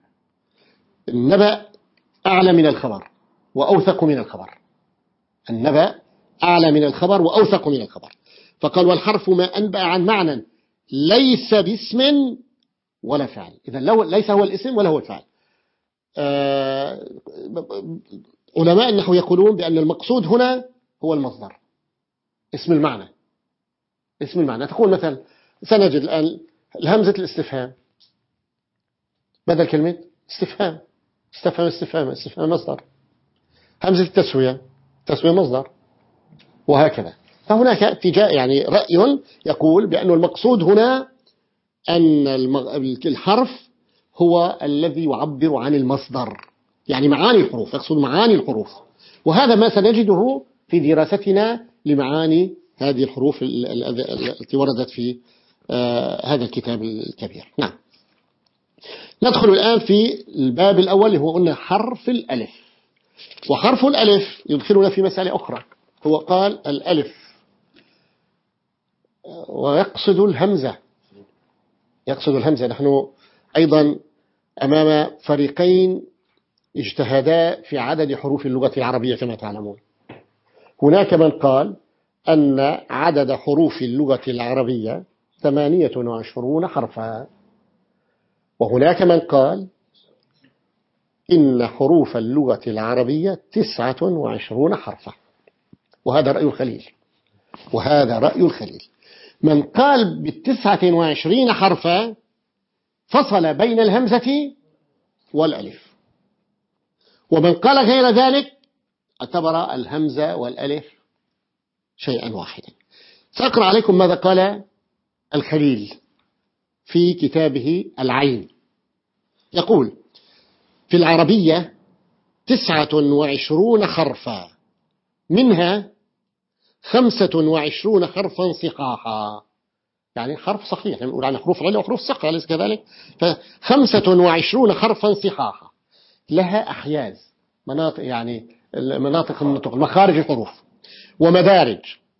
النبأ أعلى من الخبر وأوثق من الخبر، النبأ أعلى من الخبر وأوثق من الخبر. فقال والحرف ما أنبأ عن معنى ليس باسم ولا فعل. إذا ليس هو الاسم ولا هو الفعل. آه علماء النحو يقولون بأن المقصود هنا هو المصدر، اسم المعنى، اسم المعنى. تقول مثلا سنجد الآن الهمزة الاستفهام بدل كلمة استفهام، استفهام استفهام استفهام مصدر. همزة التسوية، تسوية مصدر، وهكذا. فهناك اتجاه، يعني رأي يقول بأن المقصود هنا أن الحرف هو الذي يعبر عن المصدر، يعني معاني الحروف، يقصد معاني الحروف. وهذا ما سنجده في دراستنا لمعاني هذه الحروف التي وردت في هذا الكتاب الكبير. نعم. ندخل الآن في الباب الأول اللي هو قلنا حرف الألف. وحرف الألف يدخلنا في مسألة أخرى. هو قال الألف ويقصد الهمزة، يقصد الهمزة. نحن أيضا أمام فريقين اجتهدا في عدد حروف اللغة العربية كما تعلمون. هناك من قال أن عدد حروف اللغة العربية ثمانية وعشرون حرفا، وهناك من قال إن حروف اللغة العربية تسعة وعشرون حرفا. وهذا رأي الخليل، وهذا رأي الخليل. من قال بالتسعة وعشرين حرفا فصل بين الهمزة والألف، ومن قال غير ذلك اعتبر الهمزة والألف شيئا واحدا. سأقرأ عليكم ماذا قال الخليل في كتابه العين. يقول في العربية تسعة وعشرون حرفا، منها خمسة وعشرون حرفا صحاحا، يعني حرف صحيح، يعني نقول عن حروف علة وحروف صحة، أليس كذلك؟ فخمسة وعشرون حرفا صحاحا لها أحياز، مناطق، يعني مناطق النطق، مخارج الحروف ومدارج،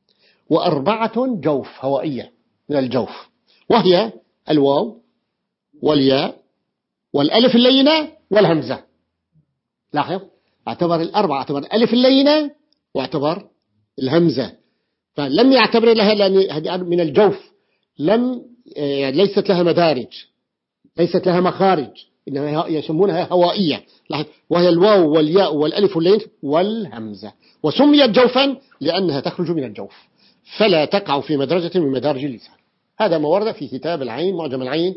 وأربعة جوف هوائية من الجوف، وهي الواو والياء والألف اللينة والهمزة. لاحظ، اعتبر الأربعة، اعتبر الألف اللينة واعتبر الهمزة، فلم يعتبر لها لأن هذه من الجوف، لم يعني ليست لها مدارج، ليست لها مخارج، إنما يسمونها هوائية. وهي الواو والياء والألف اللين والهمزة، وسميت جوفا لأنها تخرج من الجوف فلا تقع في مدرجة من مدارج اللسان. هذا ما ورد في كتاب العين، معجم العين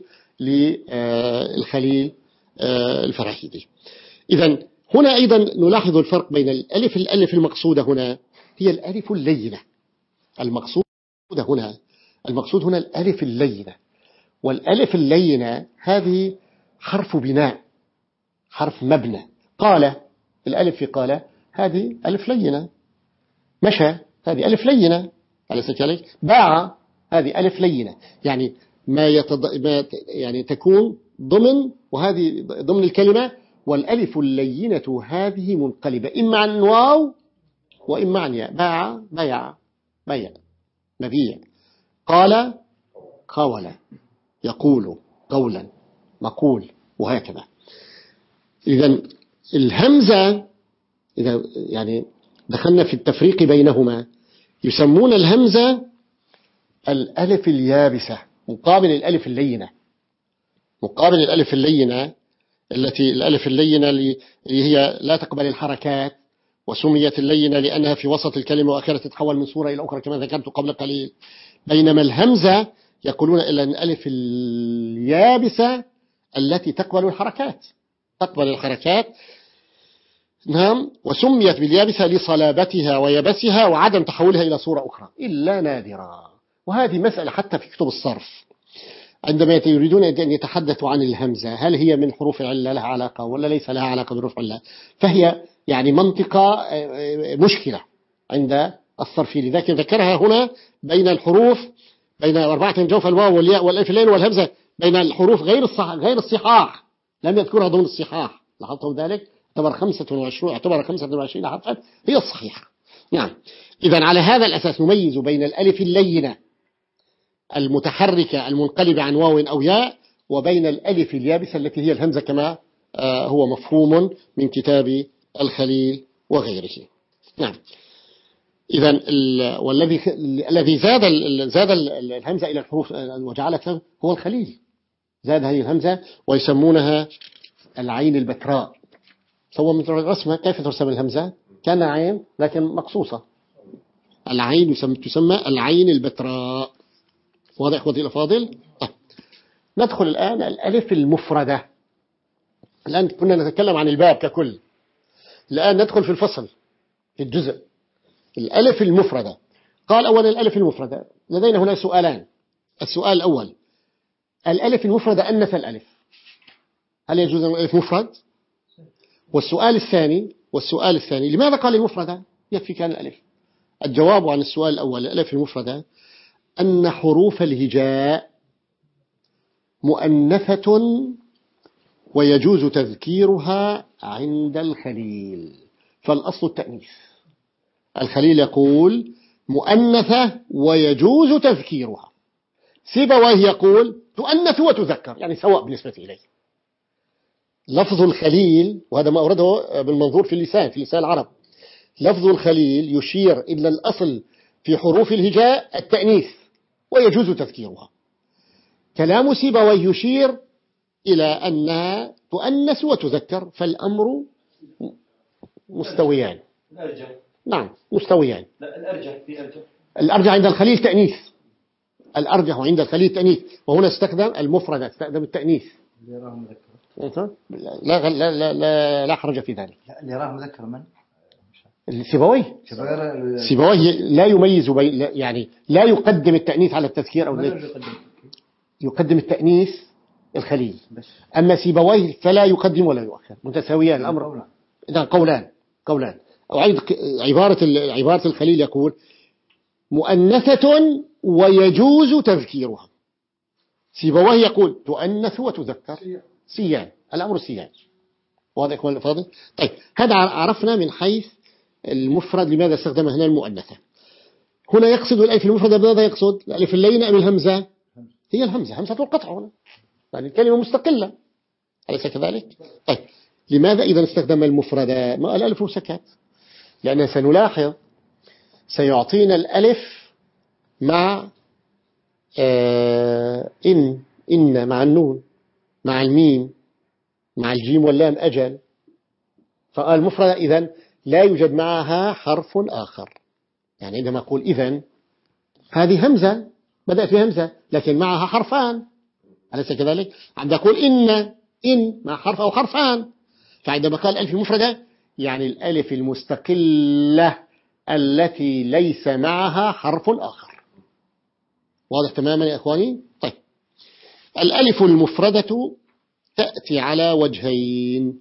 للخليل الفراهيدي. إذن هنا أيضا نلاحظ الفرق بين الألف. الألف المقصودة هنا هي الألف اللينة، المقصود هنا المقصود هنا الألف اللينة. والألف اللينة هذه حرف بناء، حرف مبنى. قال الألف في قال هذه ألف لينة، مشى هذه ألف لينة، أليس كذلك؟ باع هذه ألف لينة، يعني ما, يتض... ما يعني تكون ضمن، وهذه ضمن الكلمة. والألف اللينة هذه منقلبة إما عن واو وإما عن ياء. باع بيع، بيع مبيع. قال قول، يقول قولا، مقول، وهكذا. إذن الهمزة إذا يعني دخلنا في التفريق بينهما، يسمون الهمزة الألف اليابسة مقابل الألف اللينة، مقابل الألف اللينة التي الألف اللينة اللي هي لا تقبل الحركات، وسميت اللينة لأنها في وسط الكلمة وأخيرا تتحول من صورة إلى أخرى كما ذكرت قبل قليل. بينما الهمزة يقولون إلا أن الألف اليابسة التي تقبل الحركات، تقبل الحركات. نعم. وسميت باليابسة لصلابتها ويبسها وعدم تحولها إلى صورة أخرى إلا نادرا. وهذه مسألة حتى في كتب الصرف عندما يريدون أن يتحدثوا عن الهمزة، هل هي من حروف العلة لها علاقة ولا ليس لها علاقة بحروف العلة، فهي يعني منطقة مشكلة عند الصرف. لذلك ذكرها هنا بين الحروف، بين أربعة جوف، الواو والياء والألف اللين والهمزة، بين الحروف غير الصح غير الصحاح، لم يذكرها ضمن الصحاح. لاحظتم ذلك؟ اعتبر خمسة وعشرين اعتبر خمسة وعشرين حرفا هي الصحيحة. نعم. إذن على هذا الأساس نميز بين الألف اللينة المتحركة المنقلبة عن واو أو ياء وبين الألف اليابسة التي هي الهمزة كما هو مفهوم من كتاب الخليل وغيره. نعم. إذن والذي الذي زاد زاد الهمزة إلى الحروف وجعلتها هو الخليل، زاد هذه الهمزة ويسمونها العين البتراء. سوى من رسمها كيف ترسم الهمزة؟ كان عين لكن مقصوصة، العين تسمى العين البتراء. واضح إخوتي الأفاضل؟ طيب ندخل الآن الألف المفردة. الآن كنا نتكلم عن الباب ككل، الآن ندخل في الفصل في الجزء. الألف المفردة. قال أولا الألف المفردة، لدينا هنا سؤالان. السؤال الأول، الألف المفردة أنثى الألف، هل يجوز أن الألف مفرد؟ والسؤال الثاني والسؤال الثاني لماذا قال المفردة يكفي كان الألف؟ الجواب عن السؤال الأول الألف المفردة أن حروف الهجاء مؤنثة ويجوز تذكيرها عند الخليل، فالأصل التأنيث. الخليل يقول مؤنثة ويجوز تذكيرها، سيبويه يقول تؤنث وتذكر، يعني سواء بالنسبة إليه. لفظ الخليل، وهذا ما أورده بالمنظور في اللسان في لسان العرب، لفظ الخليل يشير إلى الأصل في حروف الهجاء التأنيث ويجوز تذكيرها. كلام سيبويه يشير إلى أنها تؤنث وتذكر، فالأمر مستويان. الأرجح. نعم مستويان. لا الأرجح في أرجح. الأرجح عند الخليل تأنيث، الأرجح عند الخليل تأنيث، وهنا استخدم المفرد استخدم التأنيث. اللي راه مذكر. لا لا لا لا, لا حرج في ذلك. لا اللي راه مذكر من؟ سيبويه سيبويه لا يميز بين، يعني لا يقدم التأنيث على التذكير أو يقدم التأنيث الخليل، أما سيبويه فلا يقدم ولا يؤخر، متساويان الأمر. إذا قولان قولان أو عبارة عبارة الخليل يقول مؤنثة ويجوز تذكيرها، سيبويه يقول تؤنث وتذكر، سيان، الأمر سيان. واضح ولا فاضل؟ طيب هذا عرفنا من حيث المفرد لماذا استخدم هنا المؤنثة. هنا يقصد الألف المفردة بماذا يقصد؟ الألف اللينة أم الهمزة؟ هي الهمزة، همزة القطع هنا، يعني الكلمة مستقلة، أليس كذلك؟ طيب لماذا إذا استخدم المفردة؟ ما الألف مسكات، لأننا سنلاحظ سيعطينا الألف مع آه إن إن مع النون مع الميم مع الجيم واللام أجل، فقال مفردة إذن لا يوجد معها حرف آخر. يعني عندما أقول إذن هذه همزة بدأت بهمزة لكن معها حرفان، أليس كذلك؟ عندما أقول إن إن مع حرف أو حرفان، فعندما قال الألف المفردة يعني الألف المستقلة التي ليس معها حرف آخر. واضح تماما يا أخواني؟ طيب الألف المفردة تأتي على وجهين،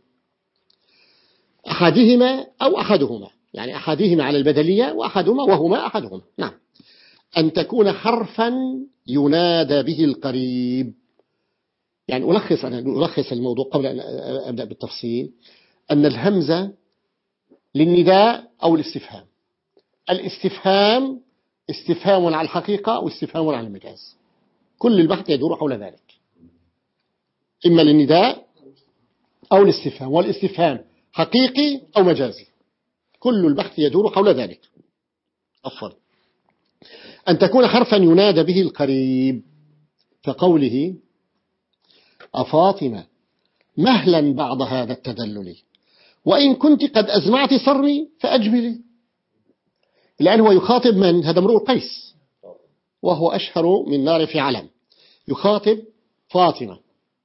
أحدهما أو أحدهما، يعني أحدهما على البدلية وأحدهما وهما أحدهما. نعم. أن تكون حرفا ينادى به القريب. يعني ألخص أنا ألخص الموضوع قبل أن أبدأ بالتفصيل، أن الهمزة للنداء أو الاستفهام. الاستفهام استفهام على الحقيقة واستفهام على المجاز، كل البحث يدور حول ذلك، إما للنداء أو الاستفهام، والاستفهام حقيقي أو مجازي، كل البحث يدور حول ذلك. أفضل أن تكون حرفا ينادى به القريب، كقوله أفاطمة مهلا بعض هذا التدلل وإن كنت قد أزمعت صرمي فأجملي. الآن هو يخاطب من؟ هذا امرؤ القيس وهو أشهر من نار في علم، يخاطب فاطمة.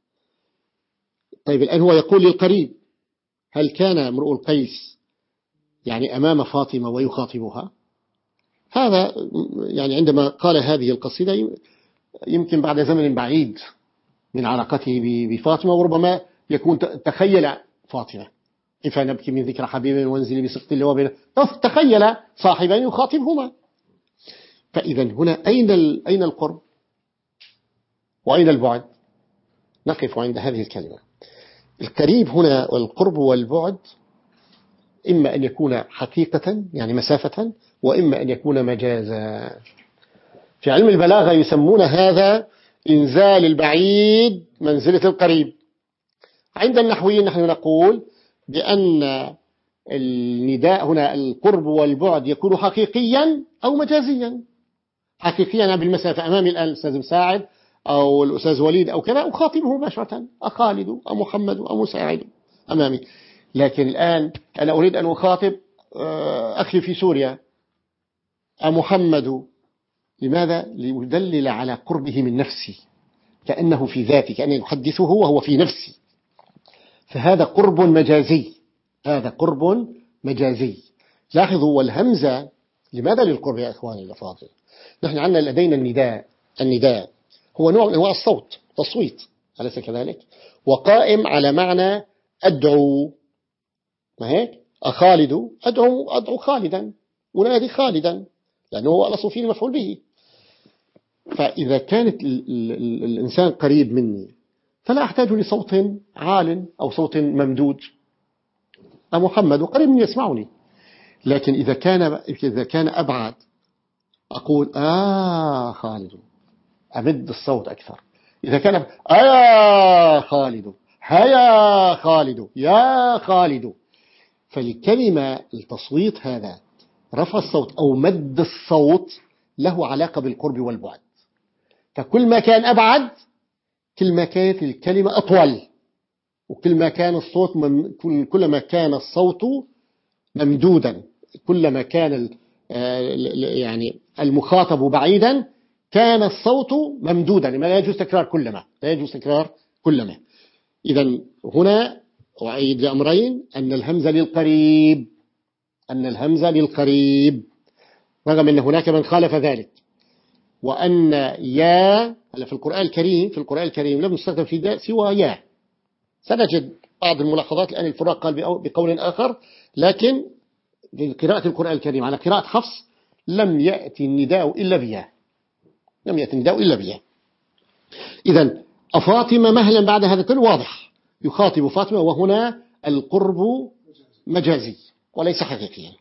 طيب الآن هو يقول للقريب، هل كان امرؤ القيس يعني أمام فاطمة ويخاطبها؟ هذا يعني عندما قال هذه القصيدة يمكن بعد زمن بعيد من علاقته بفاطمة، وربما يكون تخيل فاطمة، إفا نبكي من ذكر حبيب وانزلي بسقط اللوابين، تخيل صاحبا يخاطبهما. فإذا هنا أين أين القرب وأين البعد؟ نقف عند هذه الكلمة. القريب هنا والقرب والبعد إما أن يكون حقيقة يعني مسافة، وإما أن يكون مجازا. في علم البلاغة يسمون هذا إنزال البعيد منزلة القريب. عند النحويين نحن نقول بأن النداء هنا القرب والبعد يكون حقيقيا أو مجازيا. حقيقيا بالمسافة، أمامي الآن الأستاذ مساعد أو الأستاذ وليد أو كذا، أخاطبه مباشرة، أخالد أو محمد أو مساعد أمامي. لكن الآن أنا أريد أن أخاطب أخي في سوريا محمد، لماذا؟ ليدلل على قربه من نفسي، كأنه في ذاتي، كأنه يحدثه وهو في نفسي. فهذا قرب مجازي، هذا قرب مجازي. لاحظوا، والهمزة لماذا للقرب يا إخواني الأفاضل؟ نحن عندنا لدينا النداء، النداء هو نوع من أنواع الصوت، تصويت، أليس كذلك؟ وقائم على معنى أدعو، ما هيك؟ أخالد، أدعو أدعو خالدا، أنادي خالدا، لأنه هو الأصل فيه المفعول به. فإذا كانت ال ال ال الإنسان قريب مني فلا أحتاج لصوت عال أو صوت ممدود. محمد قريب مني يسمعني. لكن إذا كان إذا كان أبعد أقول آه خالد، أمد الصوت أكثر. إذا كان آه خالد، هيا خالد، يا خالد. فالكلمة التصويت هذا، رفع الصوت أو مد الصوت، له علاقة بالقرب والبعد. فكل ما كان أبعد كل ما كانت الكلمة أطول، وكل ما كان الصوت مم... كل ما كان الصوت ممدودا، كلما كان يعني المخاطب بعيدا كان الصوت ممدودا. ما لا يجوز تكرار كلما، لا يجوز تكرار كلما. إذن هنا أعيد أمرين: أن الهمزة للقريب، أن الهمزة للقريب رغم أن هناك من خالف ذلك. وأن يا في القرآن الكريم، في القرآن الكريم لم يستخدم في ذا سوى يا. سنجد بعض الملاحظات الآن الفراق قال بقول آخر، لكن في قراءة القرآن الكريم على قراءة حفص لم يأتي النداء إلا بيا، لم يأتي النداء إلا بيا. إذن أفاطمة مهلا بعد هذا كله واضح يخاطب فاطمة، وهنا القرب مجازي وليس حقيقيا.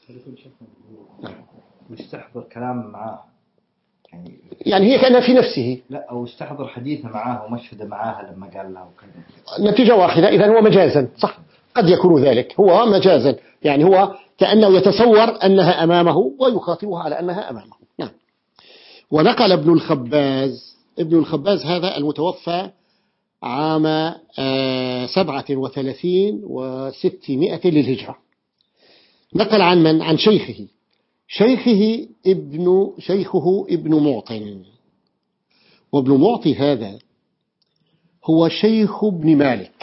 مستحضر كلام معاه، يعني يعني هي كأنها في نفسه، لا، أو استحضر حديثه معاه ومشهد معاها لما قال له وكذا. نتيجة واحدة. إذن هو مجازا، صح، قد يكون ذلك، هو مجازا، يعني هو كأنه يتصور أنها أمامه ويخاطبها على أنها أمامه. نعم. ونقل ابن الخباز، ابن الخباز هذا المتوفى عام سبعة وثلاثين وستمائة للهجرة، نقل عن من؟ عن شيخه، شيخه ابن شيخه ابن معطي. وابن معطي هذا هو شيخ ابن مالك.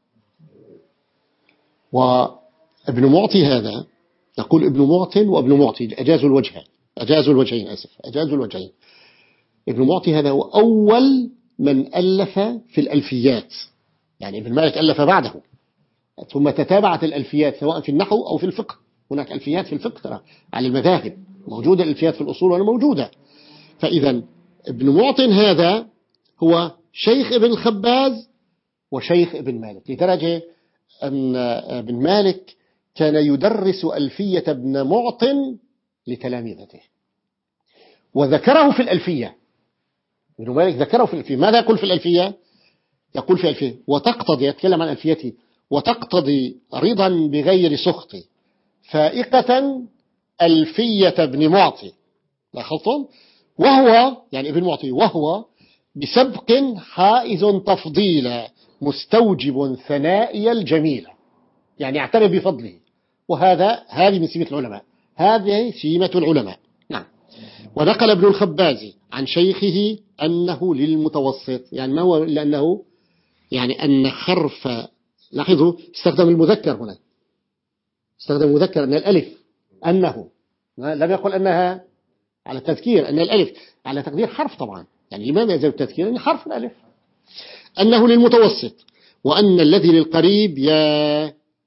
وابن معطي هذا نقول ابن معطي وابن معطي، أجازوا الوجه، أجازوا الوجهين، أسف، أجازوا الوجهين. ابن معطي هذا هو أول من ألف في الألفيات، يعني ابن مالك ألف بعده، ثم تتابعت الألفيات سواء في النحو أو في الفقه. هناك ألفيات في الفقه ترى على المذاهب موجودة، الألفيات في الأصول ولا موجودة. فإذا ابن معطي هذا هو شيخ ابن الخباز وشيخ ابن مالك، لدرجة أن ابن مالك كان يدرس ألفية ابن معطي لتلاميذته وذكره في الألفية. ابن مالك ذكره في الألفية. ماذا يقول في الألفية؟ يقول في الألفية: وتقتضي، يتكلم عن ألفيته، وتقتضي رضا بغير سخط فائقة ألفية ابن معطي. لاحظتم؟ وهو يعني ابن معطي، وهو بسبق حائز تفضيلا مستوجب ثنائي الجميلة، يعني اعترف بفضله. وهذا هذه من سمة العلماء، هذه سمة العلماء. نعم. ونقل ابن الخباز عن شيخه أنه للمتوسط، يعني ما هو؟ لأنه يعني أن حرف، لاحظوا استخدم المذكر هنا، استخدم المذكر أن الألف، أنه لم يقل أنها على التذكير، أن الألف على تقدير حرف طبعا، يعني لماذا يزال التذكير؟ أن حرف الألف. أنه للمتوسط، وأن الذي للقريب يا،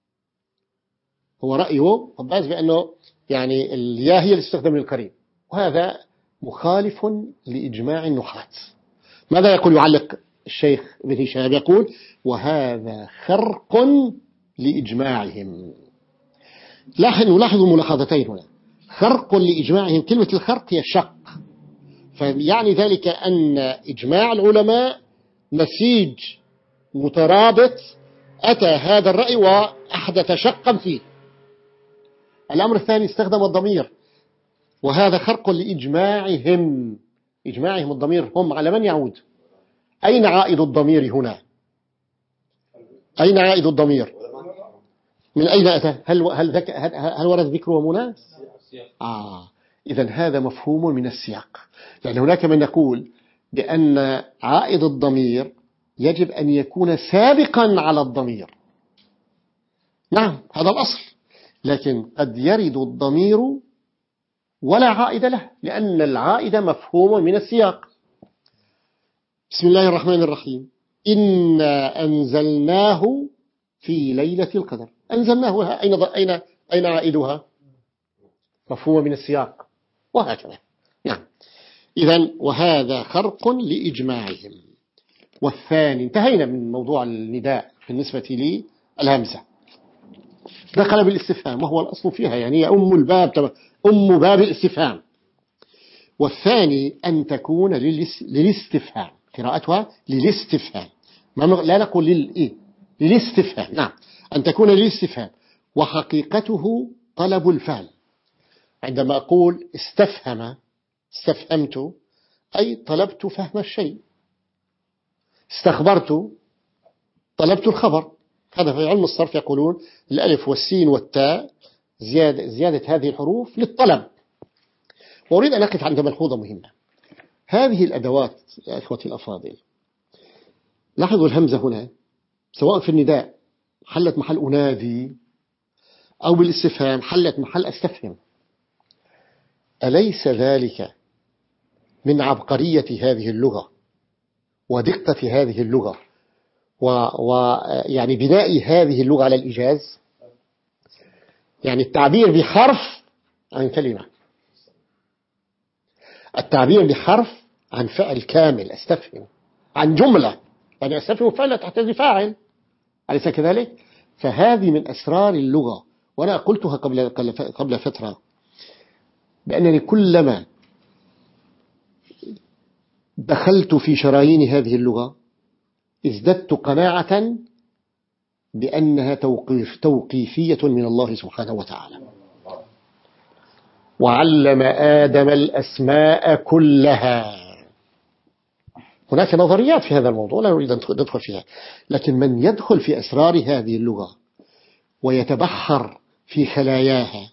هو رأيه خباز بأنه يعني الياء هي اللي تستخدم للقريب، وهذا مخالف لإجماع النحاة. ماذا يقول؟ يعلق الشيخ ابن هشام يقول: وهذا خرق لإجماعهم. نلاحظ ملاحظتين هنا. خرق لإجماعهم، كلمة الخرق هي شق، فيعني ذلك أن إجماع العلماء نسيج مترابط، أتى هذا الرأي وأحدث شقا فيه. الأمر الثاني استخدم الضمير، وهذا خرق لإجماعهم. إجماعهم الضمير هم على من يعود؟ أين عائد الضمير هنا؟ أين عائد الضمير؟ من أين أتى؟ هل هل ذك هل, هل ورد ذكره هنا؟ آه إذن هذا مفهوم من السياق، لأن هناك من يقول بأن عائد الضمير يجب أن يكون سابقا على الضمير. نعم هذا الأصل، لكن قد يرد الضمير ولا عائد له، لأن العائد مفهوم من السياق. بسم الله الرحمن الرحيم. إنا أنزلناه في ليلة القدر. أنزلناه أين أين أين عائدها؟ مفهوم من السياق، وهكذا. نعم. إذن وهذا خرق لإجماعهم. والثاني، انتهينا من موضوع النداء بالنسبة للهمزة، دخل بالاستفهام وهو الأصل فيها، يعني أم الباب، أم باب الاستفهام. والثاني أن تكون للاستفهام، قراءتها للاستفهام، لا نقول للإيه، للاستفهام. نعم أن تكون للاستفهام، وحقيقته طلب الفهم. عندما أقول استفهم، استفهمت أي طلبت فهم الشيء. استخبرت طلبت الخبر. هذا في علم الصرف يقولون الألف والسين والتاء زيادة, زيادة هذه الحروف للطلب. وأريد أن أقف عند ملحوظة مهمة. هذه الأدوات يا إخوتي الأفاضل، لاحظوا الهمزة هنا سواء في النداء حلت محل أنادي، أو بالاستفهام حلت محل أستفهم. أليس ذلك من عبقرية هذه اللغة ودقة هذه اللغة ويعني بناء هذه اللغة على الإيجاز؟ يعني التعبير بحرف عن كلمة، التعبير بحرف عن فعل كامل، أستفهم، عن جملة، يعني أستفهم فعل تحتاج فاعل، أليس كذلك؟ فهذه من أسرار اللغة. وأنا قلتها قبل قبل فترة بأنني كلما دخلت في شرايين هذه اللغة ازددت قناعة بأنها توقيف توقيفية من الله سبحانه وتعالى. وعلم آدم الأسماء كلها. هناك نظريات في هذا الموضوع لا نريد أن ندخل فيها، لكن من يدخل في أسرار هذه اللغة ويتبحر في خلاياها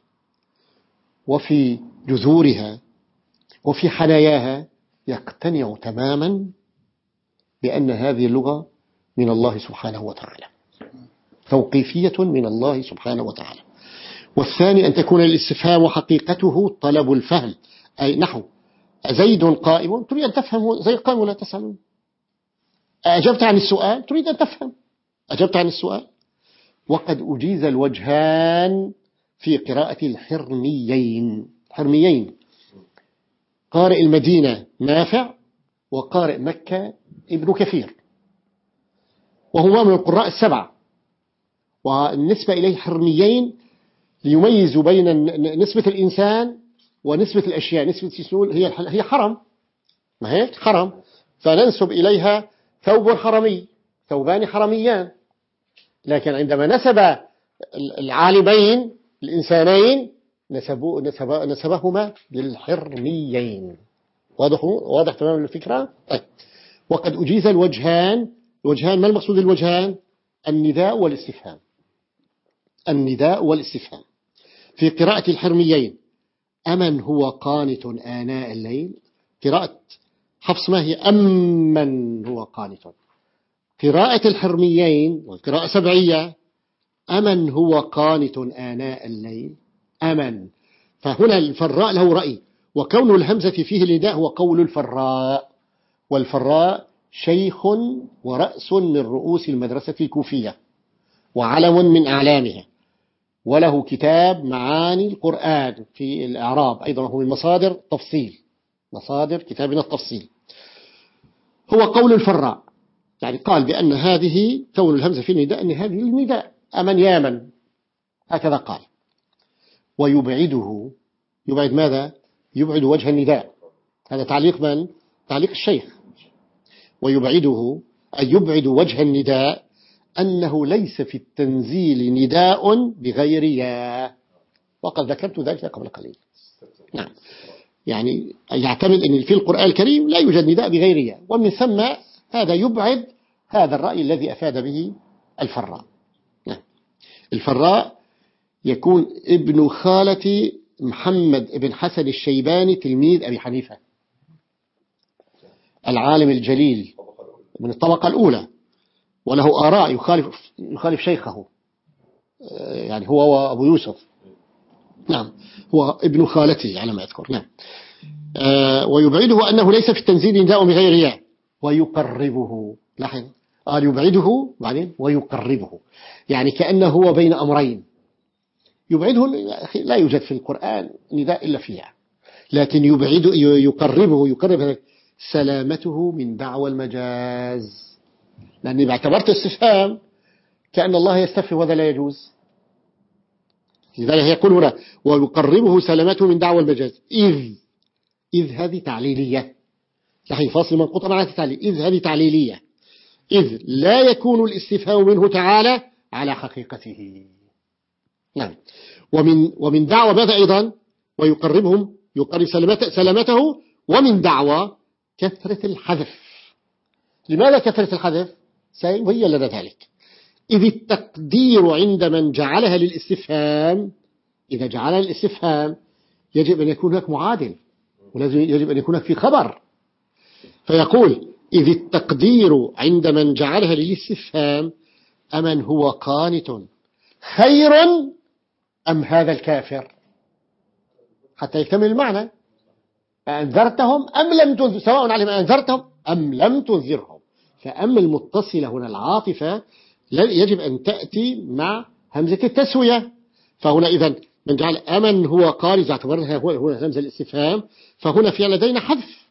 وفي جذورها وفي حناياها يقتنع تماما بأن هذه اللغة من الله سبحانه وتعالى، توقيفية من الله سبحانه وتعالى. والثاني أن تكون الاستفهام حقيقته طلب الفهم، أي نحو زيد قائم، تريد أن تفهم زيد قائم ولا تسأل. أجبت عن السؤال، تريد أن تفهم، أجبت عن السؤال. وقد أجيز الوجهان في قراءة الحرميين. حرميين قارئ المدينة نافع، وقارئ مكة ابن كثير، وهما من القراء السبعة. والنسبة إليه حرميين ليميزوا بين نسبة الإنسان ونسبة الأشياء. نسبة السنول هي هي حرم، ما هي حرم، فننسب إليها ثوب حرمي، ثوبان حرميان. لكن عندما نسب العالمين الإنسانين نسبوا نسب نسبهما للحرميين. واضح واضح تمام الفكرة. طيب. وقد أجيز الوجهان. الوجهان ما المقصود الوجهان؟ النداء والاستفهام. النداء والاستفهام في قراءة الحرميين. أمن هو قانت آناء الليل. قراءة حفص ما هي؟ أمن هو قانت. قراءة الحرميين والقراءة سبعية أمن هو قانت آناء الليل. أمن. فهنا الفراء له رأي، وكون الهمزة فيه النداء هو قول الفراء. والفراء شيخ ورأس من رؤوس المدرسة الكوفية وعلم من أعلامها، وله كتاب معاني القرآن في الأعراب، أيضا هو من مصادر تفصيل، مصادر كتابنا التفصيل. هو قول الفراء، يعني قال بأن هذه كون الهمزة في النداء أن هذه النداء أمن يامن، هكذا قال. ويبعده. يبعد ماذا؟ يبعد وجه النداء. هذا تعليق من؟ تعليق الشيخ. ويبعده أي يبعد وجه النداء أنه ليس في التنزيل نداء بغير يا، وقد ذكرت ذلك قبل قليل. نعم، يعني يعتمد أن في القرآن الكريم لا يوجد نداء بغير يا، ومن ثم هذا يبعد هذا الرأي الذي أفاد به الفراء. نعم. الفراء يكون ابن خالة محمد بن حسن الشيباني تلميذ أبي حنيفة، العالم الجليل من الطبقة الأولى، وله آراء يخالف, يخالف شيخه، يعني هو وأبو يوسف. نعم، هو ابن خالته على ما أذكر. نعم. آه ويبعده أنه ليس في التنزيل نداء بغير ياء ويقربه. لاحظ، قال يبعده بعدين ويقربه، يعني كأنه هو بين أمرين. يبعده لا يوجد في القرآن نداء إلا فيها، لكن يبعده يقربه يقرب سلامته من دعوى المجاز، لأني باعتبرت استفهام كأن الله يستفهم وهذا لا يجوز. لذلك يقول هنا ويقربه سلامته من دعوى المجاز. إذ إذ هذه تعليلية، لحين فاصل منقوطة معنى تعليل. إذ هذه تعليلية، إذ لا يكون الاستفهام منه تعالى على حقيقته. نعم. ومن ومن دعوى ماذا أيضا؟ ويقربهم يقرب سلامته، ومن دعوى كثرة الحذف. لماذا كثرة الحذف؟ سيبين لنا ذلك. إذ التقدير عند من جعلها للاستفهام، إذا جعلها للاستفهام يجب أن يكون هناك معادل، ولازم يجب أن يكون هناك في خبر. فيقول إذ التقدير عند من جعلها للاستفهام أمن هو قانت خير أم هذا الكافر، حتى يكتمل المعنى. أنذرتهم أم لم تنذر، سواء عليهم أنذرتهم أم لم تنذرهم. فأم المتصلة هنا العاطفة يجب أن تأتي مع همزة التسوية. فهنا إذن من جعل أمن هو قال، إذا اعتبرناها هنا همزة الاستفهام فهنا في لدينا حذف.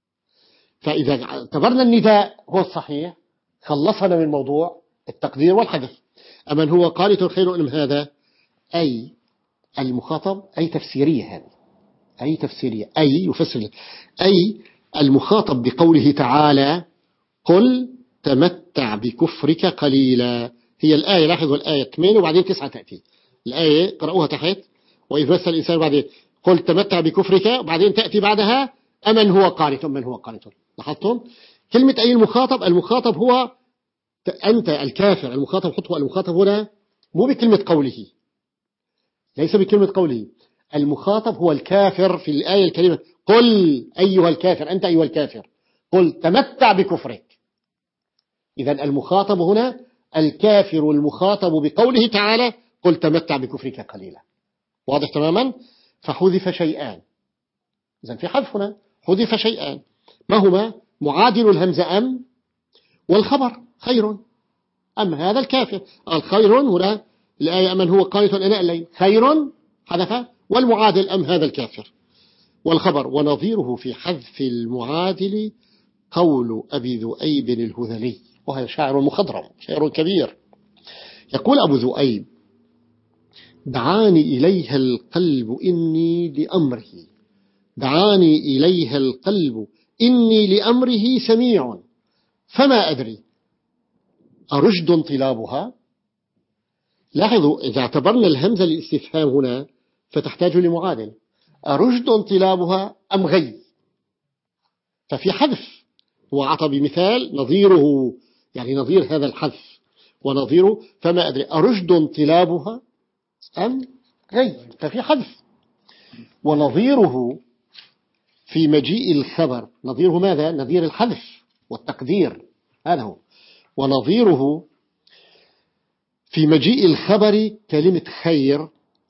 فإذا اعتبرنا النداء هو الصحيح خلصنا من موضوع التقدير والحذف. أمن هو قانت خير أم هذا، أي المخاطب، أي تفسيرية هذه، أي تفسيرية، أي يفسر، أي المخاطب بقوله تعالى قل تمتع بكفرك قليلا. هي الآية، لاحظوا الآية اثنين وبعدين تسعة تأتي الآية، قرأوها تحت. وإذ مثل الإنسان بعدين قل تمتع بكفرك، وبعدين تأتي بعدها أمن هو قانت. من هو قانت، لاحظتم كلمة أي المخاطب؟ المخاطب هو أنت الكافر. المخاطب حطوا المخاطب هنا مو بكلمة قوله، ليس بكلمة قوله. المخاطب هو الكافر في الآية الكريمة. قل أيها الكافر، أنت أيها الكافر، قل تمتع بكفرك. إذن المخاطب هنا الكافر، المخاطب بقوله تعالى قل تمتع بكفرك قليلا. واضح تماما؟ فحذف شيئان، إذن في حذف هنا حذف شيئان، ما هما؟ معادل الهمزة أم، والخبر خير أم هذا الكافر. الخير هنا الآية أمن هو قانت أناء الليل، خير حذف، والمعادل أم هذا الكافر والخبر. ونظيره في حذف المعادل قول أبي ذؤيب الهذلي، وهذا شاعر مخضرم، شاعر كبير. يقول أبو ذؤيب دعاني إليها القلب إني لأمره، دعاني إليها القلب إني لأمره سميع، فما أدري أرشد انطلابها. لاحظوا إذا اعتبرنا الهمزة للاستفهام هنا فتحتاج لمعادل، أرشد انطلابها أم غي، ففي حذف. وعطى بمثال نظيره، يعني نظير هذا الحذف ونظيره، فما أدري أرشد انطلابها أم غي، ففي حذف. ونظيره في مجيء الخبر، نظيره ماذا؟ نظير الحذف والتقدير، هذا هو. ونظيره في مجيء الخبر كلمة خير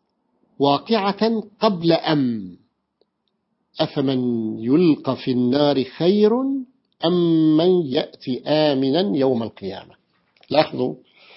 واقعة قبل أم، أفمن يلقى في النار خير أم من يأتي آمنا يوم القيامة. لاحظوا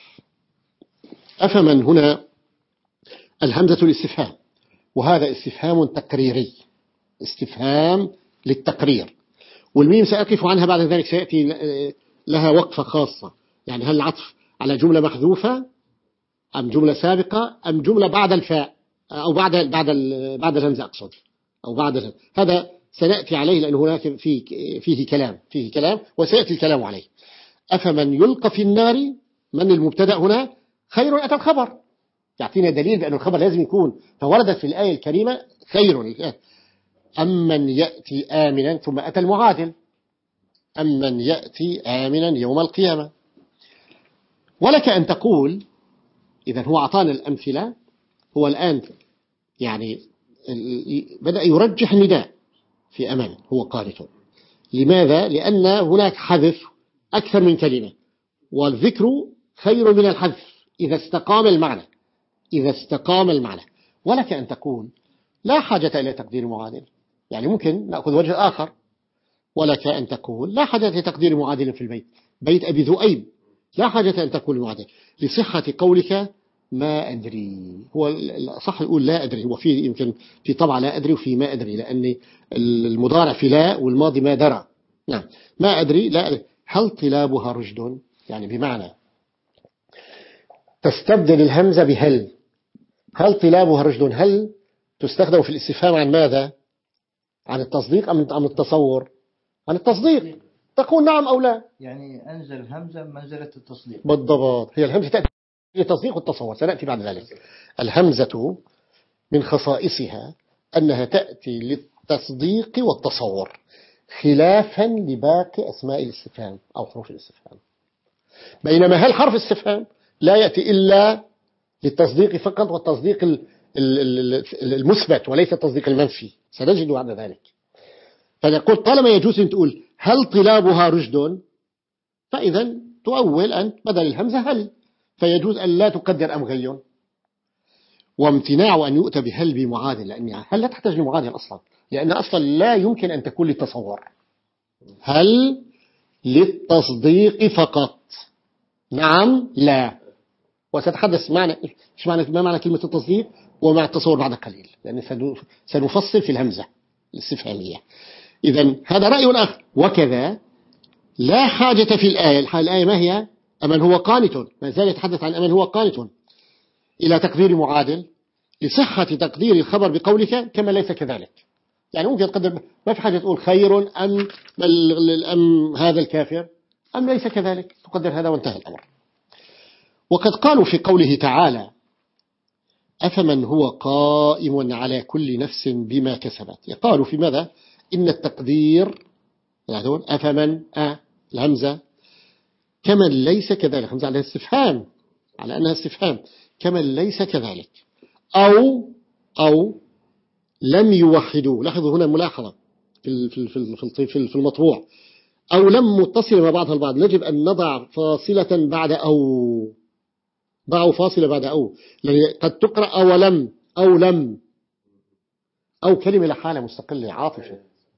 أفمن هنا الهمزة الاستفهام، وهذا استفهام تقريري، استفهام للتقرير. والميم سأقف عنها بعد ذلك، سيأتي لها وقفة خاصة. يعني هل العطف على جملة محذوفة أم جملة سابقة أم جملة بعد الفاء؟ أو بعد بعد بعد الهمزة أقصد، أو بعد الهمزة. هذا سنأتي عليه لأن هناك فيه فيه كلام فيه كلام وسيأتي الكلام عليه. أفمن يلقى في النار، من المبتدأ هنا، خير أتى الخبر، يعطينا دليل بأن الخبر لازم يكون، فوردت في الآية الكريمة خير. أمن يأتي آمنا، ثم أتى المعادل أمن يأتي آمنا يوم القيامة. ولك أن تقول إذا هو أعطانا الأمثلة، هو الآن يعني بدأ يرجح النداء في أمن هو قانت. لماذا؟ لأن هناك حذف أكثر من كلمة، والذكر خير من الحذف إذا استقام المعنى إذا استقام المعنى. ولك أن تقول لا حاجة إلى تقدير معادل، يعني ممكن نأخذ وجه آخر. ولك أن تقول لا حاجة لتقدير معادل في البيت، بيت أبي ذؤيب لا حاجة أن تقول معادل، لصحة قولك ما أدري. هو صح يقول لا أدري، هو في يمكن في طبعا لا أدري وفي ما أدري، لأن المضارع في لا والماضي ما درى. نعم ما أدري لا أدري. هل طلابها رشد، يعني بمعنى تستبدل الهمزة بهل. هل طلابها رشد، هل تستخدم في الاستفهام عن ماذا؟ عن التصديق أم عن التصور؟ عن التصديق، تقول نعم أو لا، يعني أنزل الهمزة منزلة التصديق بالضبط. هي الهمزة تأتي للتصديق والتصور، سنأتي بعد ذلك. الهمزة من خصائصها أنها تأتي للتصديق والتصور، خلافا لباقي أسماء الاستفهام أو حروف الاستفهام. بينما هل حرف الاستفهام لا يأتي إلا للتصديق فقط، والتصديق المثبت وليس التصديق المنفي، سنجد بعد ذلك. فنقول طالما يجوز أن تقول هل طلابها رشد، فإذا تؤول أنت بدل الهمزة هل، فيجوز أن لا تقدر أم غي. وامتناع أن يؤتى بهل بمعادل، لأن هل لا تحتاج لمعادل أصلا، لأن أصلا لا يمكن أن تكون للتصور، هل للتصديق فقط، نعم لا. وسأتحدث معنى إيش معنى ما معنى كلمة التصديق ومع التصور بعد قليل، لأن سنفصل في الهمزة الاستفهامية. إذن هذا رأي آخر. وكذا لا حاجة في الآية، الآية ما هي؟ أمن هو قانت، ما زال يتحدث عن أمن هو قانت، إلى تقدير معادل لصحة تقدير الخبر بقولك كما ليس كذلك. يعني ممكن تقدر ما في حاجة تقول خير أم, أم هذا الكافر أم ليس كذلك، تقدر هذا وانتهى الأمر. وقد قالوا في قوله تعالى أفمن هو قائم على كل نفس بما كسبت، قالوا في ماذا؟ إن التقدير أفمن أ الهمزة كمن ليس كذلك، همزة على استفهام، على أنها استفهام، كمن ليس كذلك، أو أو لم يوحدوا. لاحظوا هنا ملاحظة في في في في في المطبوع، أو لم متصل مع بعضها البعض، نجب أن نضع فاصلة بعد أو، ضعوا فاصلة بعد أو، لأن قد تقرأ أولم أو لم، أو كلمة لحالة مستقلة عاطفة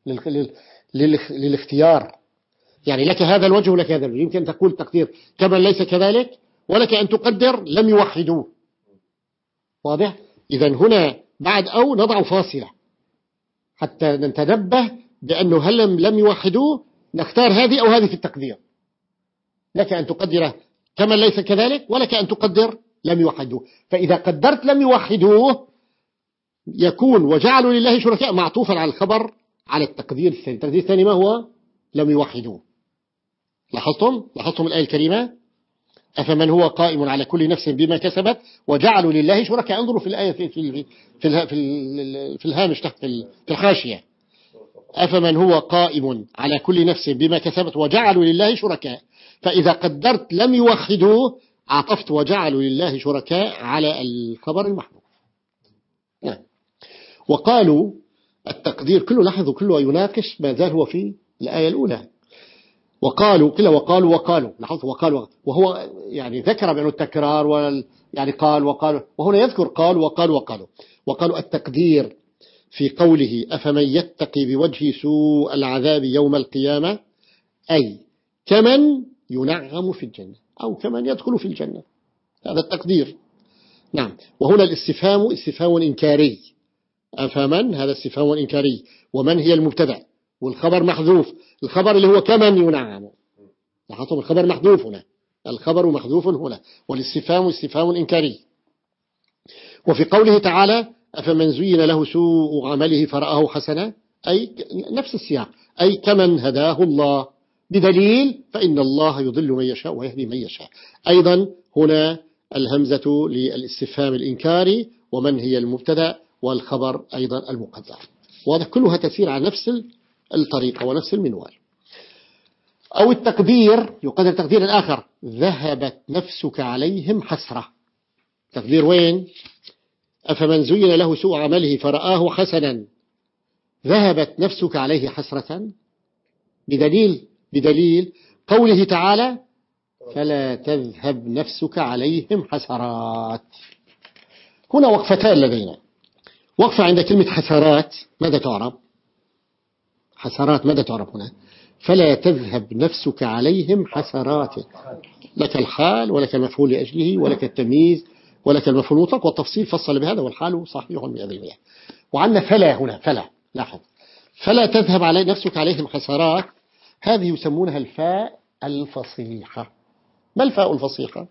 للاختيار، يعني لك هذا الوجه ولك هذا الوجه. يمكن تقول تقدير كمن ليس كذلك، ولك أن تقدر لم يوحدوه. واضح؟ إذن هنا بعد أو نضع فاصلة حتى نتنبه بأنه هل لم يوحدوه، نختار هذه أو هذه في التقدير. لك أن تقدر كمن ليس كذلك، ولك أن تقدر لم يوحدوه. فإذا قدرت لم يوحدوه يكون وجعلوا لله شركاء معطوفا على الخبر على التقدير الثاني. التقدير الثاني ما هو؟ لم يوحدوه. لاحظتم؟ لاحظتم الآية الكريمة أفمن هو قائم على كل نفس بما كسبت وجعلوا لله شركاء. انظروا في الآية في في في, في, في الهامش تحت في الحاشية، أفمن هو قائم على كل نفس بما كسبت وجعلوا لله شركاء. فإذا قدرت لم يوحدوه عطفت وجعلوا لله شركاء على الخبر المحذوف. نعم. وقالوا التقدير كله، لاحظوا كله يناقش ما زال هو في الآية الأولى. وقالوا كلا وقالوا وقالوا لاحظوا وقالوا، وهو يعني ذكر بأنه التكرار وال يعني قال وقالوا، وهنا يذكر قال وقال وقالوا. وقالوا التقدير في قوله أفمن يتقي بوجه سوء العذاب يوم القيامة أي كمن ينعم في الجنة أو كمن يدخل في الجنة، هذا التقدير. نعم. وهنا الاستفهام استفهام إنكاري، أفمن هذا استفهام إنكاري، ومن هي المبتدأ والخبر محذوف، الخبر اللي هو كمن ينعم. لاحظتم الخبر محذوف هنا، الخبر محذوف هنا، والاستفهام استفهام إنكاري. وفي قوله تعالى أفمن زين له سوء عمله فرآه حسنا، أي نفس السياق، أي كمن هداه الله بدليل فإن الله يضل من يشاء ويهدي من يشاء. أيضا هنا الهمزة للاستفهام الإنكاري، ومن هي المبتدأ، والخبر أيضا المقدر. واضح كلها تسير على نفس الطريقة ونفس المنوال. أو التقدير يقدر تقدير الآخر، ذهبت نفسك عليهم حسرة. تقدير وين؟ أفمن زين له سوء عمله فرآه حسنا ذهبت نفسك عليه حسرة، بدليل بدليل قوله تعالى فلا تذهب نفسك عليهم حسرات. هنا وقفتان لدينا، وقفة عند كلمة حسرات ماذا تعرب؟ حسرات ماذا تعرب هنا؟ فلا تذهب نفسك عليهم حسرات، لك الحال ولك المفعول لأجله ولك التمييز ولك المفعول المطلق، والتفصيل فصل بهذا، والحال صحيح بهذا المياه. وعندنا فلا هنا، فلا لاحظ، فلا تذهب علي نفسك عليهم حسرات، هذه يسمونها الفاء الفصيحة. ما الفاء الفصيحة؟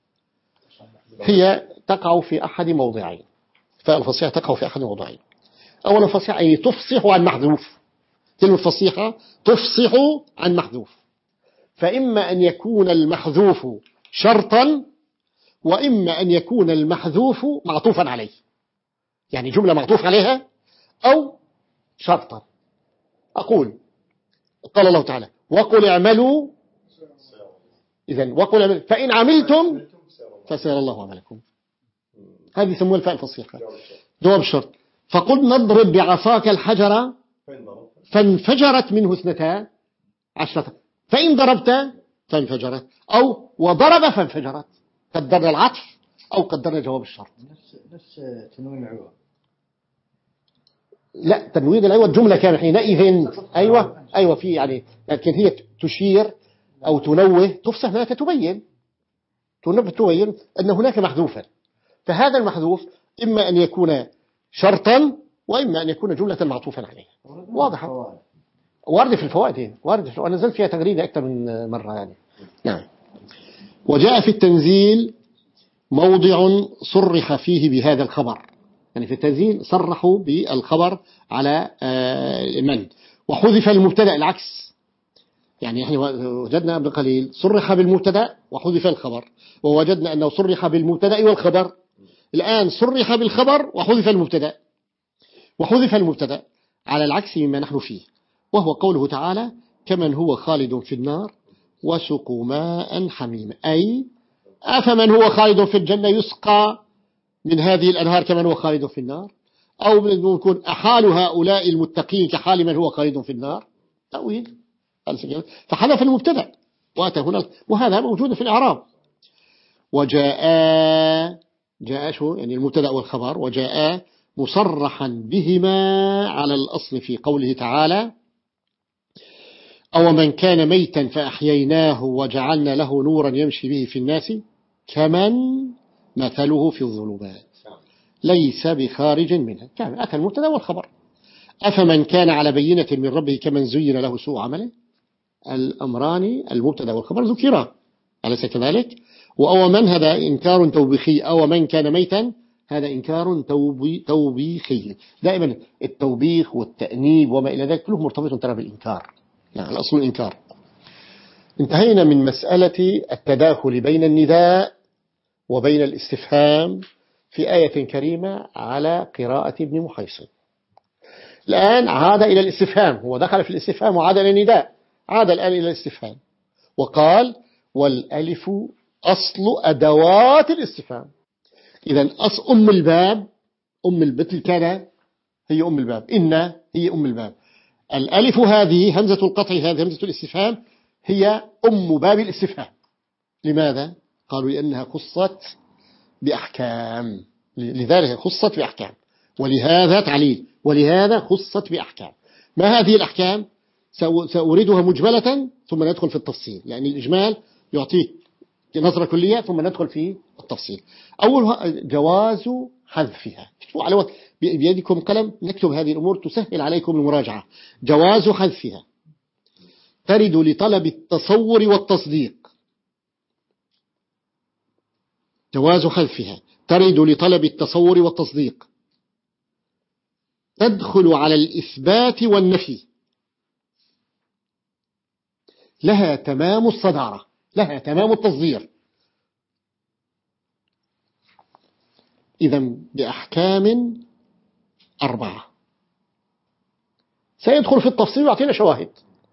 هي تقع في أحد موضعين. فاء الفصيحة تقع في أحد موضعين. أولا فصيحة أي تفصح عن محذوف، كلمة فصيحة تفصح عن محذوف، فإما أن يكون المحذوف شرطا، وإما أن يكون المحذوف معطوفا عليه، يعني جملة معطوف عليها أو شرطا. أقول قال الله تعالى وقل اعملوا، إذن وقل اعملوا فإن عملتم فسيرى الله عملكم، هذه يسموها الفاء الفصيحة، جواب الشرط. فقل نضرب بعصاك الحجر فانفجرت منه اثنتا عشرة، فإن ضربت فانفجرت، أو وضرب فانفجرت. قدرنا العطف أو قدرنا جواب الشرط. نفس نفس تنوين العوض. لا، تنوين العوض جملة كاملة حينئذ. أيوة أيوة في يعني، لكن هي تشير أو تنوه، تفصح لا تبين، تنبه تبين أن هناك محذوفا، فهذا المحذوف إما أن يكون شرطا وإما أن يكون جملة معطوفا عليه. واضحة، وارد في الفوائد، وارد في الفوائد. أنا نزلت فيها تغريدة أكثر من مرة يعني. نعم. وجاء في التنزيل موضع صرح فيه بهذا الخبر، يعني في التنزيل صرحوا بالخبر على من، وحذف المبتدأ العكس، يعني احنا وجدنا قبل قليل صرح بالمبتدأ وحذف الخبر، ووجدنا أنه صرح بالمبتدأ والخبر، الآن صرح بالخبر وحذف المبتدأ، وحذف المبتدأ على العكس مما نحن فيه، وهو قوله تعالى كمن هو خالد في النار وسقوا ماء حميما، أي أفمن هو خالد في الجنة يسقى من هذه الأنهار كمن هو خالد في النار، أو يكون أحال هؤلاء المتقين كحال من هو خالد في النار، تأويل. فحذف المبتدأ وأتى هنا، وهذا موجود في الإعراب. وجاء جاء شو يعني المبتدأ والخبر، وجاء مصرحا بهما على الأصل في قوله تعالى أو من كان ميتا فأحييناه وجعلنا له نورا يمشي به في الناس كمن مثله في الظلمات ليس بخارج منها، كان أتى المبتدأ والخبر. أفمن كان على بينة من ربه كمن زين له سوء عمله، الأمران المبتدأ والخبر ذكرا، أليس كذلك؟ وأو من هذا إنكار توبيخي، أو من كان ميتا هذا إنكار توبي توبيخي. دائما التوبيخ والتأنيب وما إلى ذلك كله مرتبط ترى بالإنكار، يعني الأصل الإنكار. انتهينا من مسألة التداخل بين النداء وبين الاستفهام في آية كريمة على قراءة ابن محيصن. الآن عاد إلى الاستفهام، هو دخل في الاستفهام وعاد إلى النداء، عاد الآن إلى الاستفهام وقال والألف أصل أدوات الاستفهام. إذن أصل أم الباب، أم البتل كان هي أم الباب، إن هي أم الباب، الألف هذه همزة القطع، هذه همزة الاستفهام هي أم باب الاستفهام. لماذا؟ قالوا لأنها خصت بأحكام، لذلك خصت بأحكام، ولهذا تعليل، ولهذا خصت بأحكام. ما هذه الأحكام؟ سأوردها مجملة ثم ندخل في التفصيل، يعني الإجمال يعطيك نظرة كلية ثم ندخل في التفصيل. أولها جواز حذفها، على بيدكم قلم نكتب هذه الأمور تسهل عليكم المراجعة. جواز حذفها ترد لطلب التصور والتصديق، جواز حذفها ترد لطلب التصور والتصديق، تدخل على الإثبات والنفي، لها تمام الصدارة، لها تمام التصدير. إذن بأحكام أربعة سيدخل في التفصيل ويعطينا شواهد.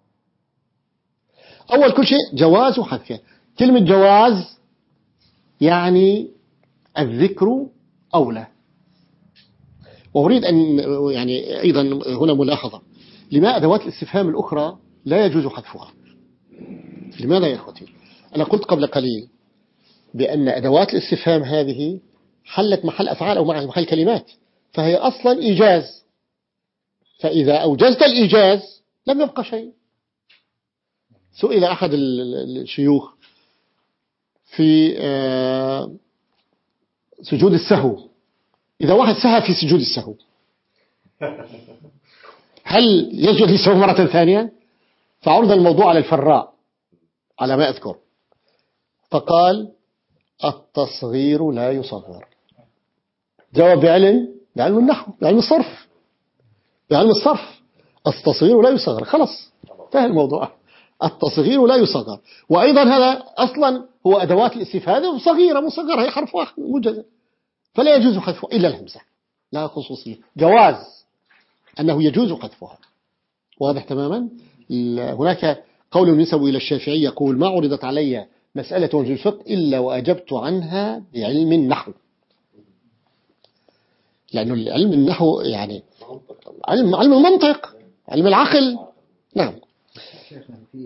أول كل شيء جواز حذفها. كلمة جواز يعني الذكر أولى. وأريد أن يعني أيضا هنا ملاحظة، لما أدوات الاستفهام الأخرى لا يجوز حذفها؟ لماذا يا أخوتي؟ أنا قلت قبل قليل بأن أدوات الاستفهام هذه حلت محل أفعال أو محل كلمات، فهي أصلا إيجاز، فإذا أوجزت الإيجاز لم يبقى شيء. سئل أحد الشيوخ في سجود السهو، إذا واحد سهى في سجود السهو هل يجوز للسهو مرة ثانية؟ فعرض الموضوع على الفراء على ما أذكر، فقال التصغير لا يصغر. جواب بعلم بعلم النحو، بعلم الصرف، بعلم الصرف التصغير لا يصغر. خلاص انتهى الموضوع، التصغير لا يصغر. وأيضا هذا أصلا هو أدوات الاستفهام صغيرة مصغرة، هي حرف واحد موجز، فلا يجوز حذفها إلا الهمزة، لا خصوصية. جواز أنه يجوز حذفها، واضح تماما. هناك قول النسوي إلى الشافعي يقول ما عرضت علي مسألة وجه الفقه إلا وأجبت عنها بعلم النحو، لأنه العلم النحو يعني علم علم المنطق، علم العقل. نعم. شيخنا في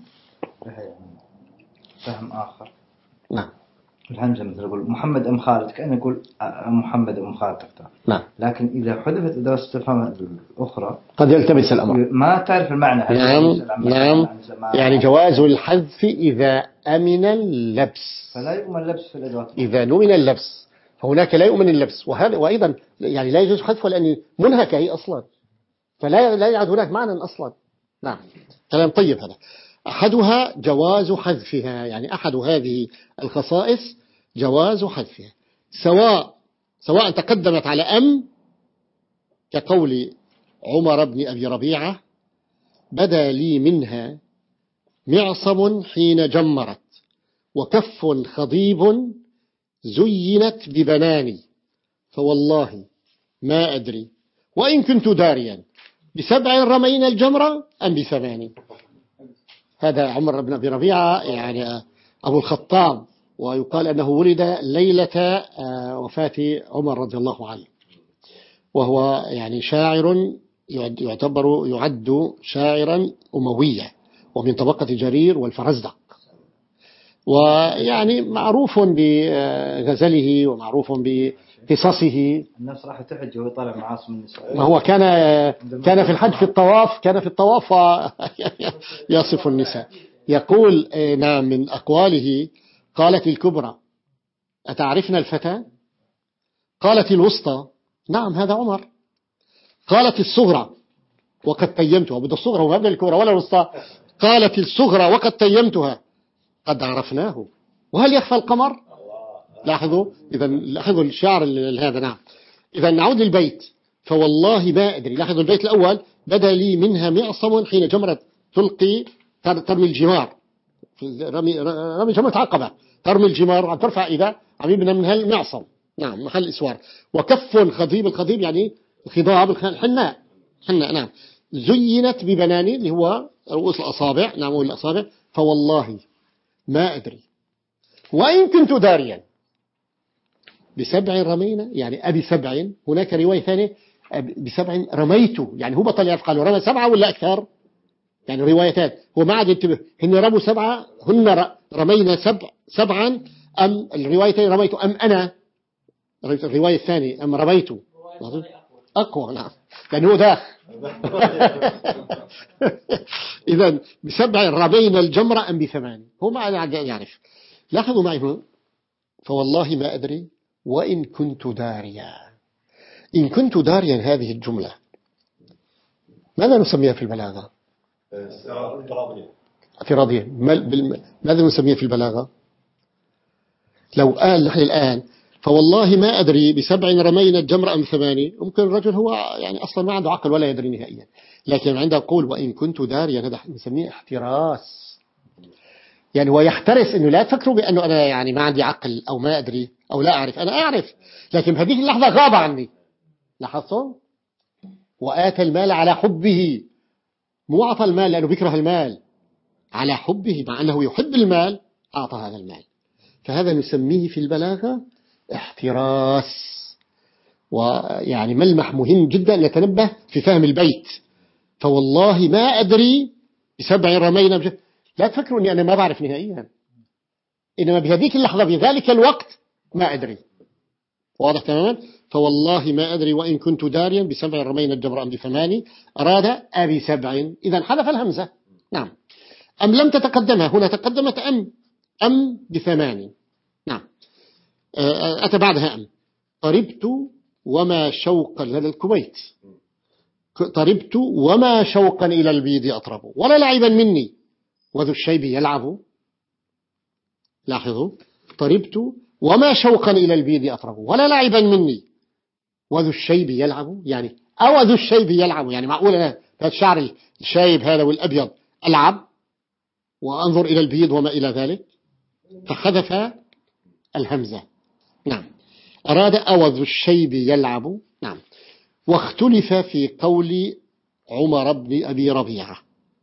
فهم آخر. نعم. الهمزة مثل يقول محمد أم خالد، كأنه يقول محمد أم خالد تختار. نعم. لكن إذا حذفت أدوات الاستفهام الأخرى قد يلتبس الأمر، ما تعرف المعنى. نعم نعم. يعني جواز الحذف إذا أمن اللبس، فلا يؤمن اللبس في الأدوات. إذا نؤمن اللبس فهناك لا يؤمن اللبس، وهذا وأيضا يعني لا يجوز حذفها لأن منهكة هي أصلا، فلا لا يعد هناك معنى أصلا. نعم، كلام طيب هذا. أحدها جواز حذفها، يعني أحد هذه الخصائص جواز حذفها، سواء سواء تقدمت على أم، كقول عمر بن أبي ربيعة بدا لي منها معصم حين جمرت، وكف خضيب زينت ببناني، فوالله ما أدري وإن كنت داريا بسبع رمينا الجمرة أم بثماني. هذا عمر بن أبي ربيعة يعني أبو الخطاب، ويقال أنه ولد ليلة وفاة عمر رضي الله عنه، وهو يعني شاعر يعتبر يعد شاعرا أمويا ومن طبقة جرير والفرزدق، ويعني معروف بغزله ومعروف بقصصه. الناس راح تحج وهو طالع معاصم النساء. ما هو كان كان في الحج في الطواف كان في الطواف يصف النساء. يقول نعم من أقواله قالت الكبرى أتعرفنا الفتى؟ قالت الوسطى نعم هذا عمر. قالت الصغرى وقد تيمتها، بدأ الصغرى وما بدأ الكبرى ولا الوسطى. قالت الصغرى وقد تيمتها قد عرفناه وهل يخفى القمر؟ لاحظوا إذا لاحظوا الشعر هذا. نعم. إذا نعود للبيت، فوالله ما أدري. لاحظوا البيت الأول بدا لي منها معصم حين جمرت تلقي ترمي الجمار، رمي رمي جمرة عقبة، ترمي الجمار عم ترفع إذا عميبنا منها المعصم. نعم محل إسوار. وكف خضيب، الخضيب يعني الخضاب الحناء حناء. نعم. زينت ببناني اللي هو رؤوس الأصابع. نعم الأصابع. فوالله ما أدري وإن كنت داريا بسبع رمينا، يعني أبي سبع. هناك رواية ثانية بسبع رميته، يعني هو بطل يعرف قالوا رمى سبعة ولا أكثر، يعني روايتان هو ما عاد ينتبه هن رموا سبعة هن رمينا سبع سبعا أم الروايتين رميت أم أنا. الرواية الثانية أم رميت أقوى. نعم لأنه داخ. إذن بسبع رمينا الجمرة أم بثمان، هو ما عاد يعرف. لاحظوا معي هنا فوالله ما أدري وإن كنت داريا. إن كنت داريا هذه الجملة ماذا نسميها في البلاغة؟ اعتراضية. ماذا نسميها في البلاغة؟ لو قال نحن الآن فوالله ما أدري بسبع رمينا الجمر أم ثماني. ممكن الرجل هو يعني أصلا ما عنده عقل ولا يدري نهائيا، لكن عنده قول وإن كنت داريا، هذا نسميه احتراس. يعني هو يحترس إنه لا تفكروا بأنه أنا يعني ما عندي عقل أو ما أدري أو لا أعرف، أنا أعرف، لكن بهذه اللحظة غاب عني. لاحظتم؟ وآتى المال على حبه، مو أعطى المال لأنه بيكره المال، على حبه، مع أنه يحب المال أعطى هذا المال. فهذا نسميه في البلاغة احتراس. ويعني ملمح مهم جدا نتنبه في فهم البيت. فوالله ما أدري بسبع رمينا بجد. لا تفكروا أني أنا ما بعرف نهائيا، إنما بهذيك اللحظة بذلك الوقت ما أدري. واضح تماما؟ فوالله ما أدري وإن كنت داريا بسبع رمينا الجمر أم بثماني، أراد أبي سبع، إذا حذف الهمزة. نعم. أم لم تتقدمها، هنا تقدمت أم، أم بثماني. نعم. أتى بعدها أم. طربت وما شوقا لدى الكويت، طربت وما شوقا إلى البيض أطرب، ولا لعبا مني وذو الشيب يلعب. لاحظوا، طربت وما شوقا إلى البيض أطرب ولا لعبا مني وذو الشيب يلعب، يعني أو ذو الشيب يلعب، يعني معقول أنا هذا الشعر الشايب هذا والأبيض ألعب وأنظر إلى البيض وما إلى ذلك، فحذف الهمزة. نعم. أراد أو ذو الشيب يلعب. نعم. واختلف في قول عمر بن أبي ربيعة.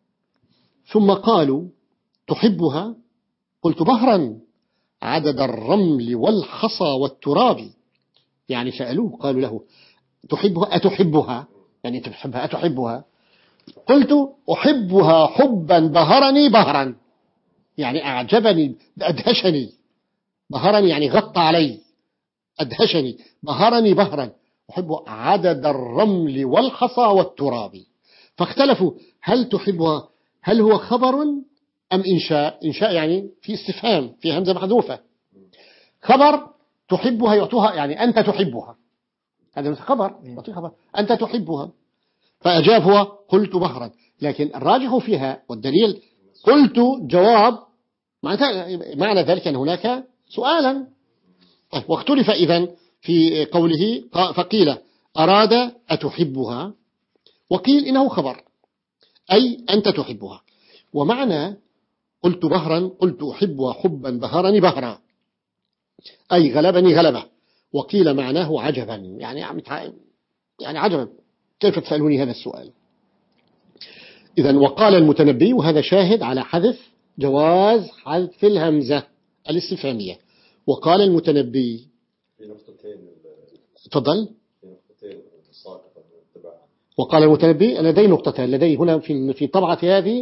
ثم قالوا تحبها؟ قلت بهرا عدد الرمل والحصى والتراب. يعني سألوه قالوا له تحبها أتحبها، يعني أنت تحبها أتحبها؟ قلت أحبها حبا بهرني بهرا، يعني أعجبني أدهشني، بهرني يعني غطى علي، أدهشني، بهرني بهرا، أحب عدد الرمل والحصى والتراب. فاختلفوا هل تحبها، هل هو خبر أم إنشاء؟ إنشاء يعني في استفهام، في همزة محذوفة. خبر تحبها يعطوها، يعني أنت تحبها، هذا خبر يعطي خبر أنت تحبها. فأجاب هو قلت بهرا، لكن الراجح فيها والدليل قلت جواب، معنى ذلك أن هناك سؤالا. واختلف إذن في قوله، فقيل أراد أتحبها، وقيل إنه خبر أي أنت تحبها. ومعنى قلت بهرا قلت أحبها حبا بهرني بهرا أي غلبني غلبة. وقيل معناه عجبا، يعني يعني عجبا كيف تسألوني هذا السؤال. إذن وقال المتنبي، وهذا شاهد على حذف جواز حذف الهمزة الاستفهامية. وقال المتنبي في نقطتين، تفضل. في نقطتين ساقطة تبع. وقال المتنبي لدي نقطتان، لدي هنا في في طبعة هذه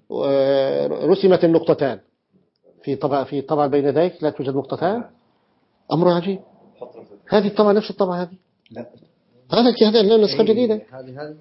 رسمت النقطتان، في طبعة في طبعة بين ذلك لا توجد نقطتان. أمر عجيب. هذه الطبعة نفس الطبعة هذه، لا هذا هذا النسخة الجديدة هذه هذه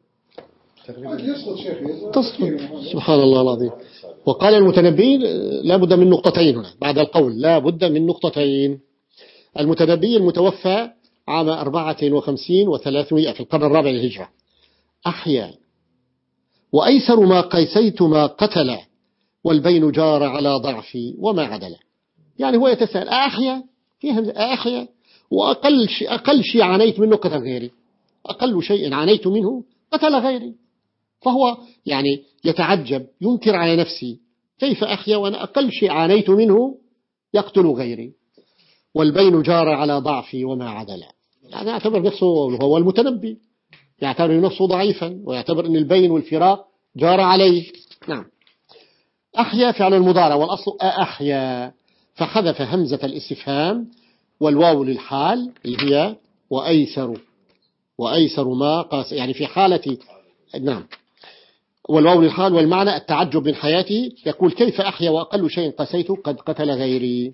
تصدق. سبحان الله العظيم. وقال المتنبي لا بد من نقطتين هنا بعد القول، لا بد من نقطتين. المتنبي المتوفى عام أربعة وخمسين وثلاثمائة في القرن الرابع للهجرة. أحيا وأيسر ما قيسيت ما قتل والبين جار على ضعفي وما عدل. يعني هو يتساءل أحيا فيها أحيا، وأقل شيء أقل شيء عانيت منه قتل غيري، أقل شيء عانيت منه قتل غيري. فهو يعني يتعجب، ينكر على نفسي كيف أحيا وأنا أقل شيء عانيت منه يقتل غيري، والبين جار على ضعفي وما عدل. يعني يعتبر نفسه هو المتنبي، يعتبر نفسه ضعيفا ويعتبر أن البين والفراق جار عليه. نعم. أحيا فعل المضارع والأصل أحيا، فحذف همزة الاستفهام والواو للحال اللي هي وأيسر، وأيسر ما قاس، يعني في حالة. نعم. والواو للحال والمعنى التعجب من حياتي، يقول كيف أحيا وأقل شيء قسيته قد قتل غيري.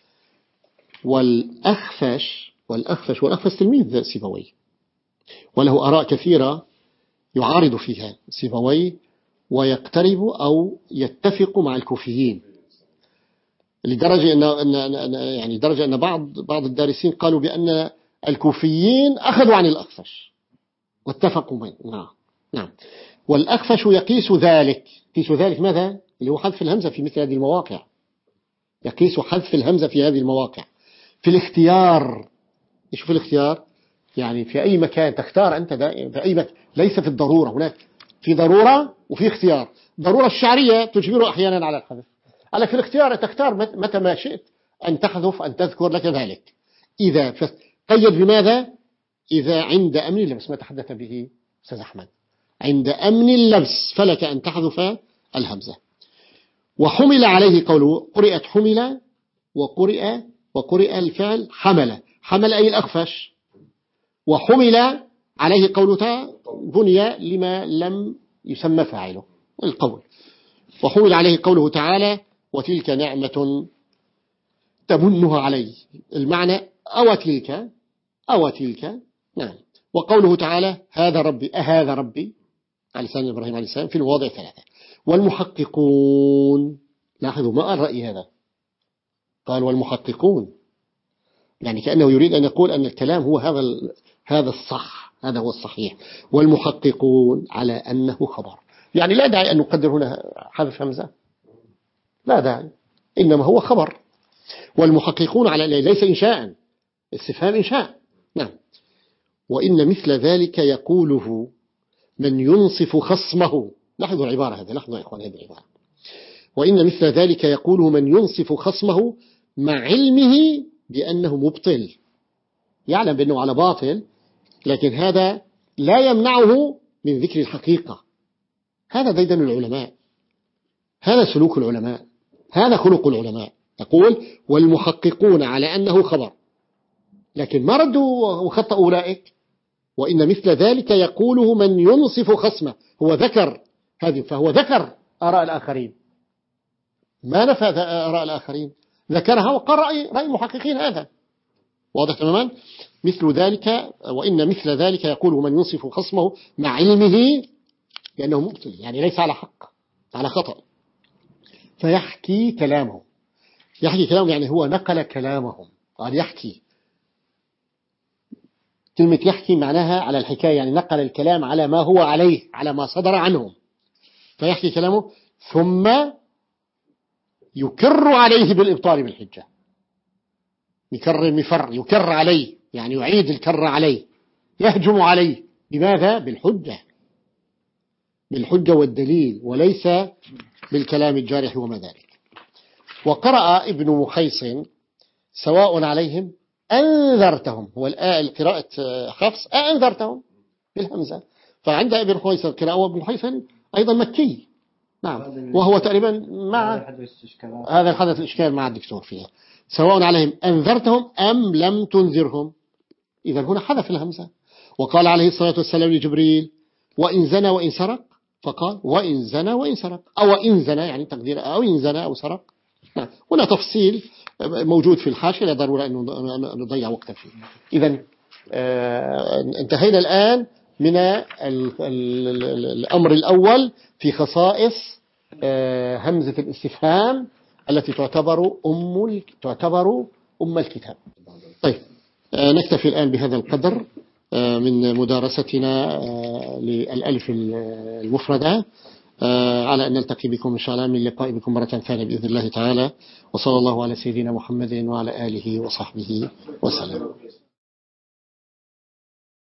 والأخفش والأخفش والأخفش تلميذ سيبويه، وله آراء كثيرة يعارض فيها سيبويه ويقترب أو يتفق مع الكوفيين، لدرجة أن أن يعني درجة أن بعض بعض الدارسين قالوا بأن الكوفيين أخذوا عن الأخفش واتفقوا معه. نعم نعم. والأخفش يقيس ذلك، يقيس ذلك ماذا؟ اللي هو حذف الهمزة في مثل هذه المواقع، يقيس حذف الهمزة في هذه المواقع. في الاختيار. إيش في الاختيار؟ يعني في أي مكان تختار أنت دائما في أي مكان، ليس في الضرورة. هناك في ضرورة وفي اختيار. ضرورة الشعرية تجبره أحيانا على الحذف، على في الاختيار تختار متى ما شئت أن تحذف أن تذكر لك ذلك. إذا قيد بماذا؟ إذا عند أمن اللبس، ما تحدث به أستاذ أحمد، عند أمن اللبس فلك أن تحذف الهمزة. وحمل عليه قوله، قرئت حمل وقرئ وقرئ الفعل حمل. حمل أي الأخفش. وحمل عليه قوله بني لما لم يسمى فاعله القول. وحمل عليه قوله تعالى وتلك نعمة تمنها علي. المعنى أو تلك أو تلك. نعم. وقوله تعالى هذا ربي أهذا ربي على لسان إبراهيم عليه السلام في المواضع ثلاثة. والمحققون، لاحظوا ما قال رأي هذا، قال والمحققون، يعني كأنه يريد أن يقول أن الكلام هو هذا هذا الصح، هذا هو الصحيح. والمحققون على أنه خبر، يعني لا داعي أن نقدر هنا حذف همزة، لا داعي، إنما هو خبر. والمحققون على ليس إنشاء، استفهام إنشاء. نعم. وإن مثل ذلك يقوله من ينصف خصمه. لاحظوا العبارة هذه، لاحظوا يا إخوان هذه العبارة. وإن مثل ذلك يقوله من ينصف خصمه مع علمه بأنه مبطل، يعلم بأنه على باطل، لكن هذا لا يمنعه من ذكر الحقيقة. هذا ديدن العلماء، هذا سلوك العلماء، هذا خلق العلماء. يقول والمحققون على أنه خبر، لكن ما ردوا وخطأ أولئك. وإن مثل ذلك يقوله من ينصف خصمه، هو ذكر هذه، فهو ذكر آراء الآخرين، ما نفى آراء الآخرين، ذكرها وقال رأي رأي المحققين هذا واضح تماما. مثل ذلك وإن مثل ذلك يقوله من ينصف خصمه مع علمه لأنه مبطل، يعني ليس على حق، على خطأ. فيحكي كلامه، يحكي كلامه يعني هو نقل كلامهم. قال يحكي، كلمة يحكي معناها على الحكاية، يعني نقل الكلام على ما هو عليه، على ما صدر عنهم. فيحكي كلامه ثم يكر عليه بالإبطال بالحجة. يكر مفر، يكر عليه يعني يعيد الكر عليه، يهجم عليه بماذا؟ بالحجة، بالحجة والدليل، وليس بالكلام الجارح وما ذلك. وقرأ ابن محيص سواء عليهم أنذرتهم، هو القراءة حفص أنذرتهم بالهمزة. فعند ابن محيص القراءة، وابن محيص أيضا مكي، نعم، وهو تقريبا مع هذا الحدث الإشكال مع الدكتور فيها. سواء عليهم أنذرتهم أم لم تنذرهم، إذا هنا حذف الهمزة. وقال عليه الصلاة والسلام لجبريل وإن زنى وإن سرق، فقال وإن زنى وإن سرق، أو إن زنى يعني تقدير أو إن زنى أو سرق. هنا تفصيل موجود في الحاشية، لا ضرورة أن نضيع وقتا فيه. إذا انتهينا الآن من الأمر الأول في خصائص همزة الاستفهام التي تعتبر أم تعتبر أم الكتاب. طيب نكتفي الآن بهذا القدر من مدارستنا للألف المفردة، على أن نلتقي بكم إن شاء الله من لقاء بكم مرة ثانية بإذن الله تعالى. وصلى الله على سيدنا محمد وعلى آله وصحبه وسلم.